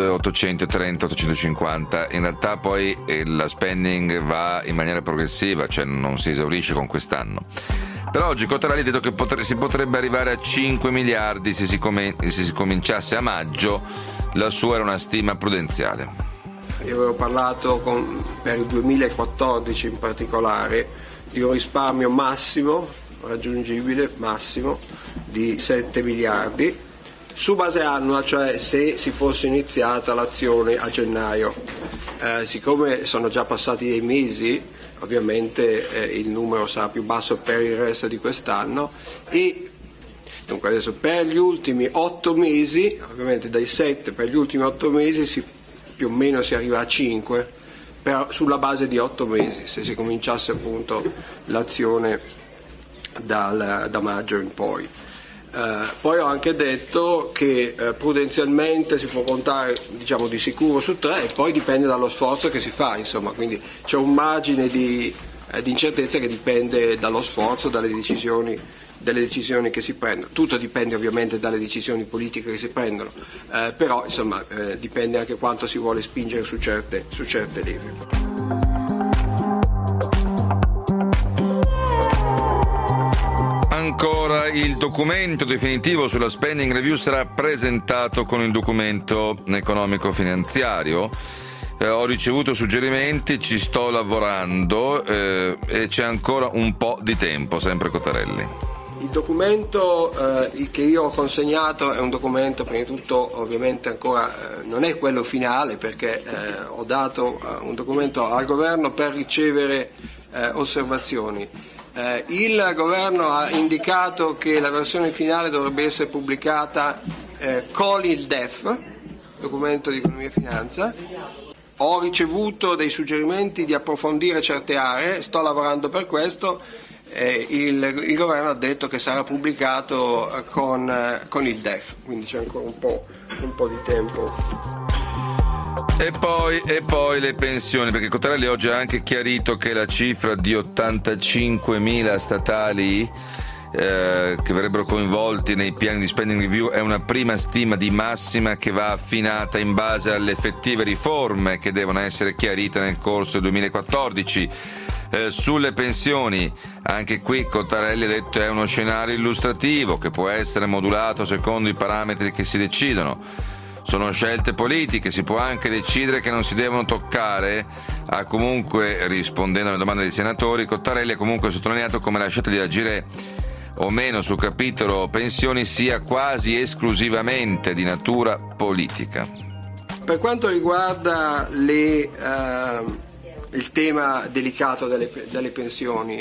830-850. In realtà poi la spending va in maniera progressiva, cioè non si esaurisce con quest'anno. Però oggi Cottarelli ha detto che si potrebbe arrivare a 5 miliardi se si cominciasse a maggio. La sua era una stima prudenziale. Io avevo parlato per il 2014 in particolare di un risparmio massimo raggiungibile di 7 miliardi su base annua, cioè se si fosse iniziata l'azione a gennaio. Siccome sono già passati dei mesi, ovviamente il numero sarà più basso per il resto di quest'anno, e dunque adesso per gli ultimi 8 mesi, ovviamente dai 7 per gli ultimi 8 mesi più o meno si arriva a 5, però sulla base di 8 mesi, se si cominciasse appunto l'azione da maggio in poi. Poi ho anche detto che prudenzialmente si può contare, diciamo, di sicuro su 3, e poi dipende dallo sforzo che si fa, insomma, quindi c'è un margine di incertezza che dipende dallo sforzo, dalle decisioni che si prendono. Tutto dipende ovviamente dalle decisioni politiche che si prendono, però insomma dipende anche quanto si vuole spingere su certe leve. Ancora, il documento definitivo sulla spending review sarà presentato con il documento economico-finanziario. Ho ricevuto suggerimenti, ci sto lavorando e c'è ancora un po' di tempo, sempre Cottarelli. Il documento che io ho consegnato è un documento, prima di tutto ovviamente ancora non è quello finale, perché ho dato un documento al governo per ricevere osservazioni. Il governo ha indicato che la versione finale dovrebbe essere pubblicata con il DEF, documento di economia e finanza. Ho ricevuto dei suggerimenti di approfondire certe aree, sto lavorando per questo. Il governo ha detto che sarà pubblicato con il DEF, quindi c'è ancora un po' di tempo. E poi le pensioni, perché Cottarelli oggi ha anche chiarito che la cifra di 85.000 statali che verrebbero coinvolti nei piani di spending review è una prima stima di massima che va affinata in base alle effettive riforme che devono essere chiarite nel corso del 2014. Sulle pensioni, anche qui Cottarelli ha detto è uno scenario illustrativo che può essere modulato secondo i parametri che si decidono. Sono scelte politiche, si può anche decidere che non si devono toccare. Ha comunque, rispondendo alle domande dei senatori, Cottarelli ha comunque sottolineato come la scelta di agire o meno sul capitolo pensioni sia quasi esclusivamente di natura politica. Per quanto riguarda il tema delicato delle pensioni,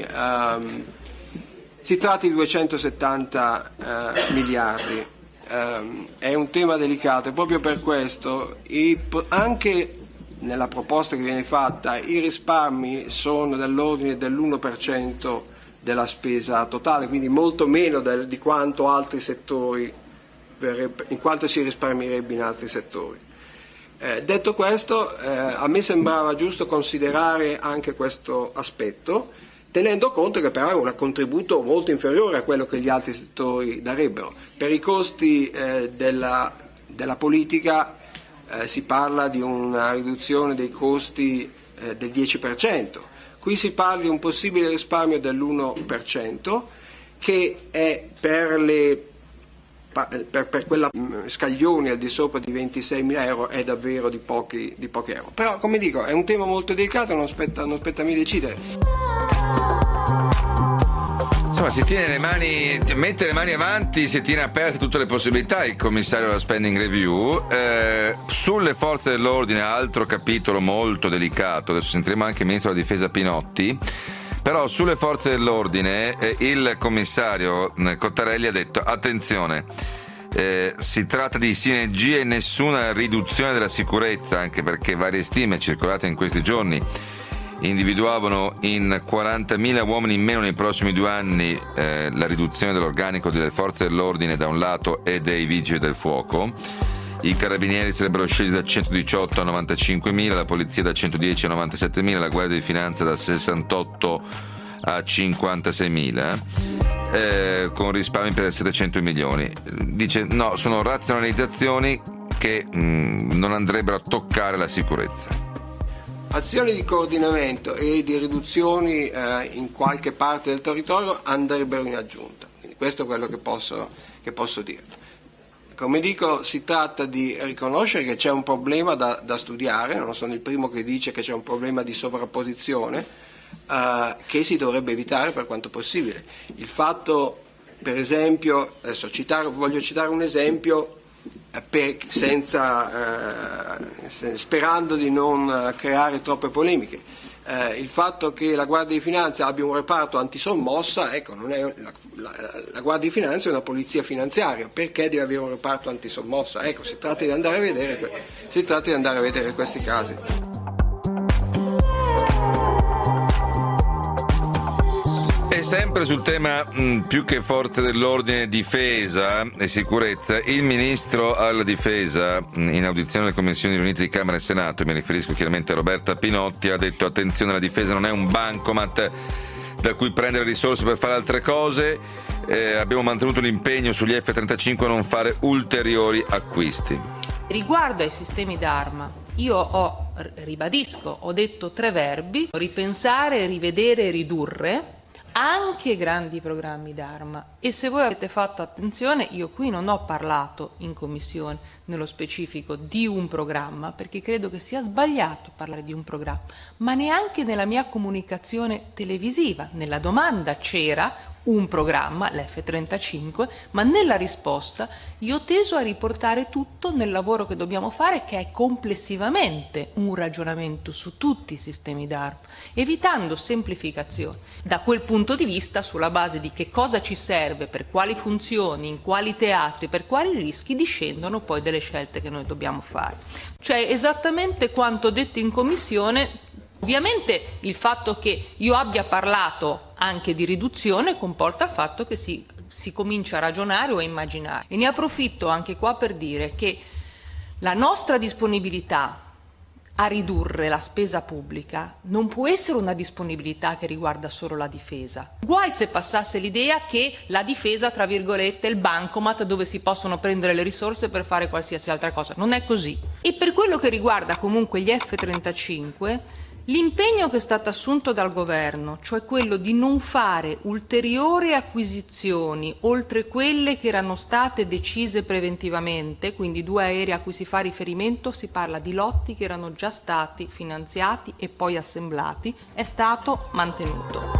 si tratta di 270 miliardi. È un tema delicato e proprio per questo anche nella proposta che viene fatta i risparmi sono dell'ordine dell'1% della spesa totale, quindi molto meno di quanto altri settori in quanto si risparmierebbe in altri settori. Detto questo, a me sembrava giusto considerare anche questo aspetto, tenendo conto che però è un contributo molto inferiore a quello che gli altri settori darebbero. Per i costi della politica si parla di una riduzione dei costi del 10%, qui si parla di un possibile risparmio dell'1% che è per quella scaglioni al di sopra di 26.000 euro è davvero di pochi euro. Però come dico è un tema molto delicato, non spetta a me decidere. Insomma, si tiene le mani, mette le mani avanti, si tiene aperte tutte le possibilità il commissario della spending review. Sulle forze dell'ordine, altro capitolo molto delicato, adesso sentiremo anche il ministro della difesa Pinotti, però sulle forze dell'ordine il commissario Cottarelli ha detto attenzione, si tratta di sinergie e nessuna riduzione della sicurezza, anche perché varie stime circolate in questi giorni individuavano in 40.000 uomini in meno nei prossimi 2 anni la riduzione dell'organico delle forze dell'ordine da un lato e dei vigili del fuoco. I carabinieri sarebbero scesi da 118 a 95.000, la polizia da 110 a 97.000, la guardia di finanza da 68 a 56.000, con risparmi per 700 milioni. Dice no, sono razionalizzazioni che non andrebbero a toccare la sicurezza. Azioni di coordinamento e di riduzioni in qualche parte del territorio andrebbero in aggiunta, quindi questo è quello che posso dire. Come dico, si tratta di riconoscere che c'è un problema da studiare, non sono il primo che dice che c'è un problema di sovrapposizione che si dovrebbe evitare per quanto possibile. Il fatto, per esempio, adesso voglio citare un esempio sperando di non creare troppe polemiche. Il fatto che la Guardia di Finanza abbia un reparto antisommossa, ecco, non è la Guardia di Finanza è una polizia finanziaria, perché deve avere un reparto antisommossa? Ecco, si tratta di andare a vedere questi casi. E sempre sul tema più che forze dell'ordine, difesa e sicurezza, il ministro alla difesa in audizione alle commissioni riunite di Camera e Senato, mi riferisco chiaramente a Roberta Pinotti, ha detto attenzione, la difesa non è un bancomat da cui prendere risorse per fare altre cose, abbiamo mantenuto l'impegno sugli F-35 a non fare ulteriori acquisti. Riguardo ai sistemi d'arma, io ho detto 3 verbi: ripensare, rivedere, ridurre, anche grandi programmi d'arma. E se voi avete fatto attenzione, io qui non ho parlato in commissione nello specifico di un programma, perché credo che sia sbagliato parlare di un programma, ma neanche nella mia comunicazione televisiva. Nella domanda c'era un programma, l'F-35, ma nella risposta io ho teso a riportare tutto nel lavoro che dobbiamo fare, che è complessivamente un ragionamento su tutti i sistemi d'arma, evitando semplificazioni. Da quel punto di vista, sulla base di che cosa ci serve, per quali funzioni, in quali teatri, per quali rischi, discendono poi delle scelte che noi dobbiamo fare. Cioè esattamente quanto detto in commissione. Ovviamente il fatto che io abbia parlato anche di riduzione comporta il fatto che si comincia a ragionare o a immaginare. E ne approfitto anche qua per dire che la nostra disponibilità a ridurre la spesa pubblica non può essere una disponibilità che riguarda solo la difesa. Guai se passasse l'idea che la difesa, tra virgolette, è il bancomat dove si possono prendere le risorse per fare qualsiasi altra cosa. Non è così. E per quello che riguarda comunque gli F-35, l'impegno che è stato assunto dal governo, cioè quello di non fare ulteriori acquisizioni oltre quelle che erano state decise preventivamente, quindi 2 aerei a cui si fa riferimento, si parla di lotti che erano già stati finanziati e poi assemblati, è stato mantenuto.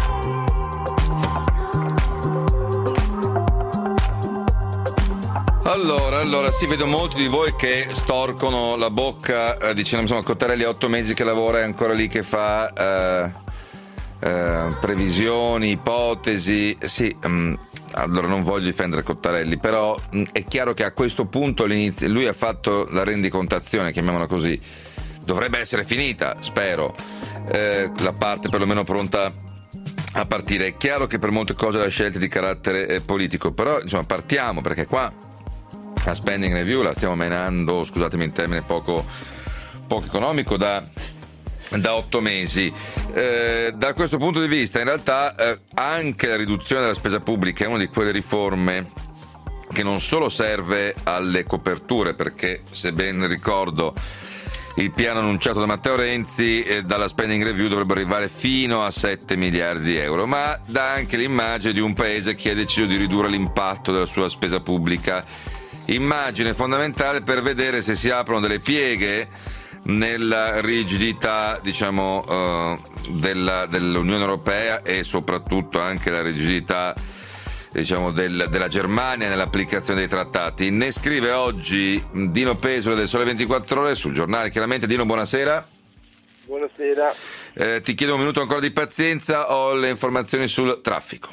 Allora, sì, vedo molti di voi che storcono la bocca dicendo, insomma, Cottarelli ha 8 mesi che lavora, è ancora lì che fa previsioni, ipotesi. Sì, allora non voglio difendere Cottarelli, però è chiaro che a questo punto lui ha fatto la rendicontazione, chiamiamola così, dovrebbe essere finita, spero, la parte perlomeno pronta a partire. È chiaro che per molte cose la scelta è di carattere politico, però insomma partiamo, perché qua la spending review la stiamo menando, scusatemi il termine poco economico, da 8 mesi. Da questo punto di vista in realtà anche la riduzione della spesa pubblica è una di quelle riforme che non solo serve alle coperture, perché se ben ricordo il piano annunciato da Matteo Renzi dalla spending review dovrebbe arrivare fino a 7 miliardi di euro, ma dà anche l'immagine di un paese che ha deciso di ridurre l'impatto della sua spesa pubblica. Immagine fondamentale per vedere se si aprono delle pieghe nella rigidità, diciamo, dell'Unione Europea e soprattutto anche la rigidità, diciamo, della Germania nell'applicazione dei trattati. Ne scrive oggi Dino Pesole del Sole 24 Ore sul giornale. Chiaramente, Dino, buonasera. Buonasera. Ti chiedo un minuto ancora di pazienza, ho le informazioni sul traffico.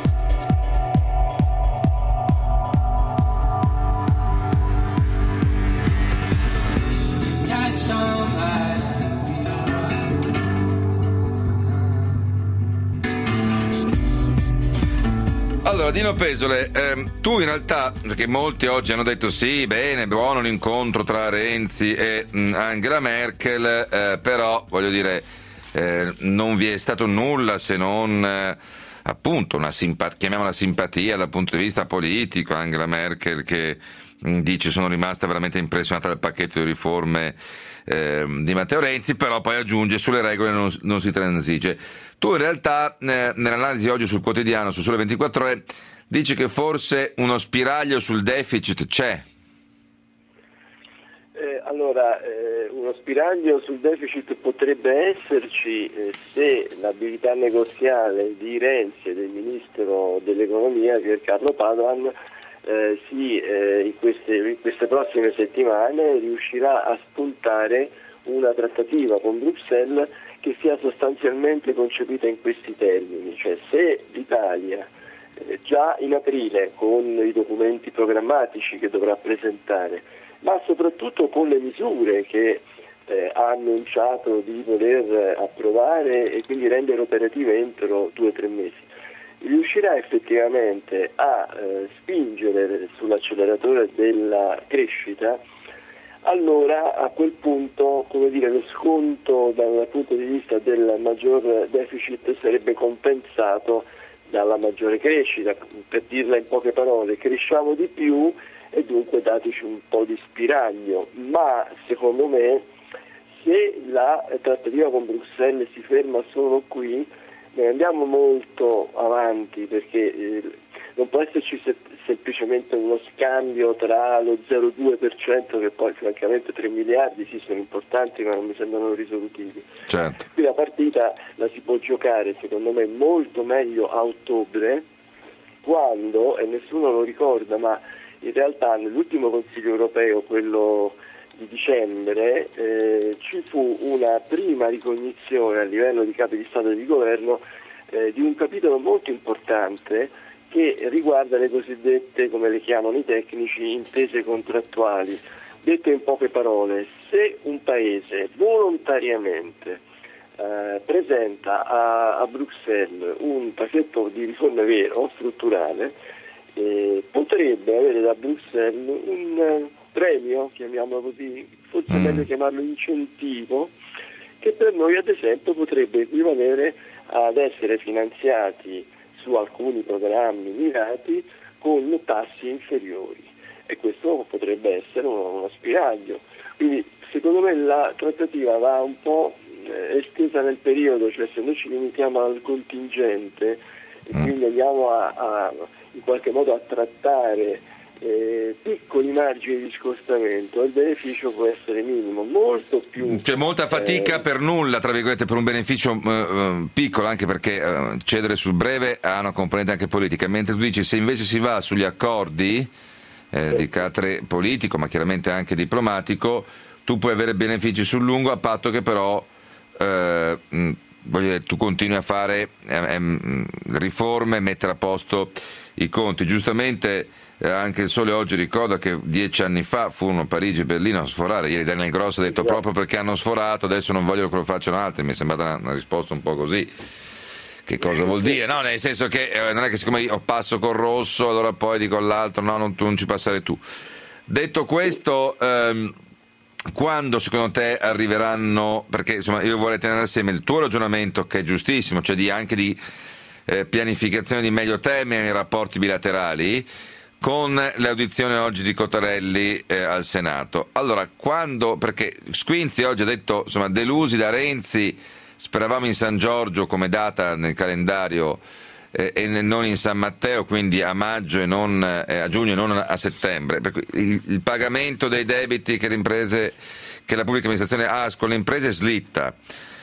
Allora, Dino Pesole, tu in realtà, perché molti oggi hanno detto sì, bene, buono l'incontro tra Renzi e Angela Merkel, però voglio dire, non vi è stato nulla se non appunto una chiamiamola simpatia dal punto di vista politico. Angela Merkel che dice sono rimasta veramente impressionata dal pacchetto di riforme di Matteo Renzi, però poi aggiunge sulle regole non si transige. Tu in realtà nell'analisi oggi sul quotidiano, su Sole 24 Ore, dici che forse uno spiraglio sul deficit c'è. Allora, uno spiraglio sul deficit potrebbe esserci se l'abilità negoziale di Renzi e del Ministro dell'Economia, Carlo Padoan, in queste prossime settimane riuscirà a spuntare una trattativa con Bruxelles che sia sostanzialmente concepita in questi termini, cioè se l'Italia già in aprile con i documenti programmatici che dovrà presentare, ma soprattutto con le misure che ha annunciato di voler approvare e quindi rendere operative entro 2 o 3 mesi, riuscirà effettivamente a spingere sull'acceleratore della crescita, allora a quel punto, come dire, lo sconto dal punto di vista del maggior deficit sarebbe compensato dalla maggiore crescita. Per dirla in poche parole, cresciamo di più e dunque dateci un po' di spiraglio, ma secondo me se la trattativa con Bruxelles si ferma solo qui ne andiamo molto avanti, perché non può esserci semplicemente uno scambio tra lo 0,2%, che poi francamente 3 miliardi sì sono importanti ma non mi sembrano risolutivi. Certo. Quindi una partita la si può giocare secondo me molto meglio a ottobre, quando, e nessuno lo ricorda, ma in realtà nell'ultimo Consiglio europeo, quello di dicembre, ci fu una prima ricognizione a livello di capi di Stato e di Governo di un capitolo molto importante che riguarda le cosiddette, come le chiamano i tecnici, intese contrattuali. Detto in poche parole, se un paese volontariamente presenta a Bruxelles un pacchetto di riforme vero, strutturale, potrebbe avere da Bruxelles un premio, chiamiamolo così, forse è meglio chiamarlo incentivo, che per noi ad esempio potrebbe equivalere ad essere finanziati su alcuni programmi mirati con tassi inferiori, e questo potrebbe essere uno spiraglio. Quindi secondo me la trattativa va un po' estesa nel periodo, cioè se noi ci limitiamo al contingente e quindi andiamo in qualche modo a trattare piccoli margini di scostamento, il beneficio può essere minimo, molto più. C'è molta fatica per nulla, tra virgolette, per un beneficio piccolo, anche perché cedere sul breve ha una componente anche politica, mentre tu dici se invece si va sugli accordi di carattere politico, ma chiaramente anche diplomatico, tu puoi avere benefici sul lungo, a patto che però tu continui a fare riforme e mettere a posto i conti. Giustamente anche il Sole oggi ricorda che 10 anni fa furono Parigi e Berlino a sforare. Ieri Daniel Gross ha detto proprio perché hanno sforato adesso non vogliono che lo facciano altri. Mi è sembrata una risposta un po' così. Che cosa vuol dire? No, nel senso che non è che siccome io passo col rosso allora poi dico all'altro no, tu non ci passare tu. Detto questo, quando secondo te arriveranno, perché insomma io vorrei tenere assieme il tuo ragionamento, che è giustissimo, cioè anche di pianificazione di medio termine nei rapporti bilaterali, con le audizioni oggi di Cottarelli al Senato. Allora, perché Squinzi oggi ha detto, insomma, delusi da Renzi, speravamo in San Giorgio come data nel calendario e non in San Matteo, quindi a maggio e non a giugno e non a settembre. Il pagamento dei debiti che la pubblica amministrazione ha con le imprese slitta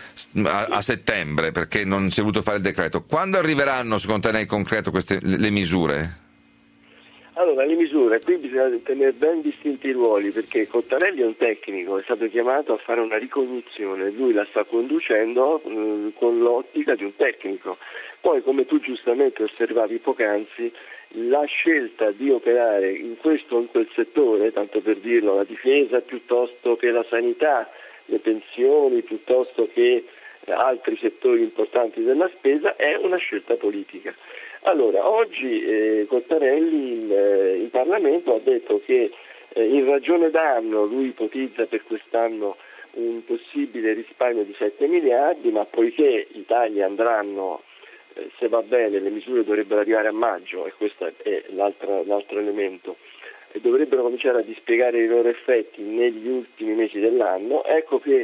a settembre perché non si è voluto fare il decreto. Quando arriveranno secondo te nel concreto le misure? Allora, le misure, qui bisogna tenere ben distinti i ruoli, perché Cottarelli è un tecnico, è stato chiamato a fare una ricognizione, lui la sta conducendo con l'ottica di un tecnico. Poi, come tu giustamente osservavi poc'anzi, la scelta di operare in questo o in quel settore, tanto per dirlo, la difesa piuttosto che la sanità, le pensioni piuttosto che altri settori importanti della spesa, è una scelta politica. Allora, oggi Cottarelli in Parlamento ha detto che in ragione d'anno lui ipotizza per quest'anno un possibile risparmio di 7 miliardi, ma poiché i tagli andranno, se va bene, le misure dovrebbero arrivare a maggio, e questo è l'altro elemento, e dovrebbero cominciare a dispiegare i loro effetti negli ultimi mesi dell'anno, ecco che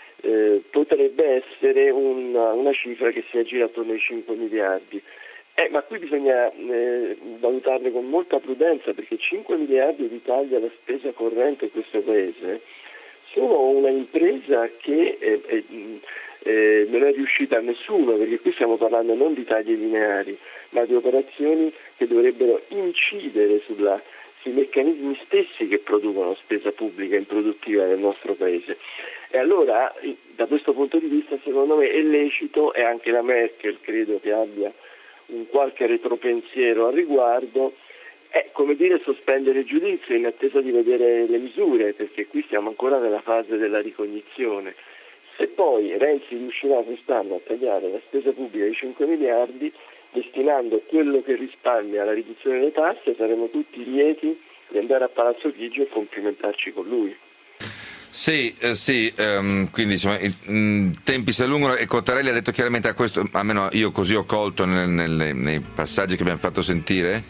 potrebbe essere una cifra che si aggira attorno ai 5 miliardi. Ma qui bisogna valutarle con molta prudenza, perché 5 miliardi di tagli alla spesa corrente in questo Paese sono una impresa che non è riuscita a nessuno, perché qui stiamo parlando non di tagli lineari, ma di operazioni che dovrebbero incidere sui meccanismi stessi che producono spesa pubblica improduttiva nel nostro Paese. E allora, da questo punto di vista, secondo me è lecito, e anche la Merkel credo che abbia un qualche retropensiero al riguardo, è come dire sospendere il giudizio in attesa di vedere le misure, perché qui siamo ancora nella fase della ricognizione. Se poi Renzi riuscirà quest'anno a tagliare la spesa pubblica di 5 miliardi, destinando quello che risparmia alla riduzione delle tasse, saremo tutti lieti di andare a Palazzo Chigi e complimentarci con lui. Sì, quindi insomma, i tempi si allungano, e Cottarelli ha detto chiaramente a questo, almeno io così ho colto nei passaggi che abbiamo fatto sentire,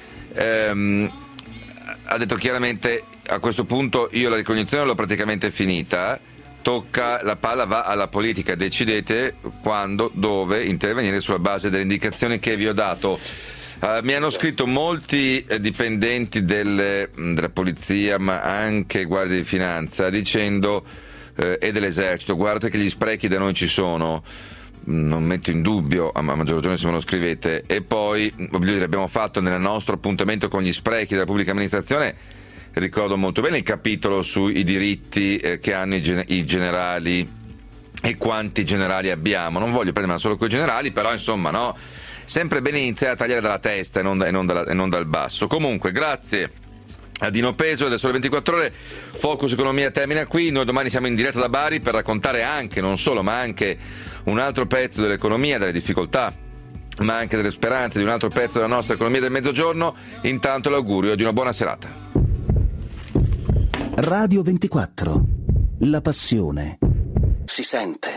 ha detto chiaramente a questo punto io la ricognizione l'ho praticamente finita, la palla va alla politica, decidete quando, dove intervenire sulla base delle indicazioni che vi ho dato. Mi hanno scritto molti dipendenti della polizia, ma anche guardie di finanza, dicendo e dell'esercito. Guardate che gli sprechi da noi ci sono, non metto in dubbio, a maggior ragione se me lo scrivete. E poi, voglio dire, abbiamo fatto nel nostro appuntamento con gli sprechi della pubblica amministrazione, ricordo molto bene il capitolo sui diritti che hanno i generali e quanti generali abbiamo. Non voglio prendermela solo con i generali, però insomma, no, sempre bene iniziare a tagliare dalla testa e non dal basso. Comunque, grazie a Dino Peso del Sole 24 Ore. Focus Economia termina qui. Noi domani siamo in diretta da Bari per raccontare anche, non solo, ma anche un altro pezzo dell'economia, delle difficoltà, ma anche delle speranze di un altro pezzo della nostra economia del mezzogiorno. Intanto l'augurio di una buona serata. Radio 24. La passione si sente.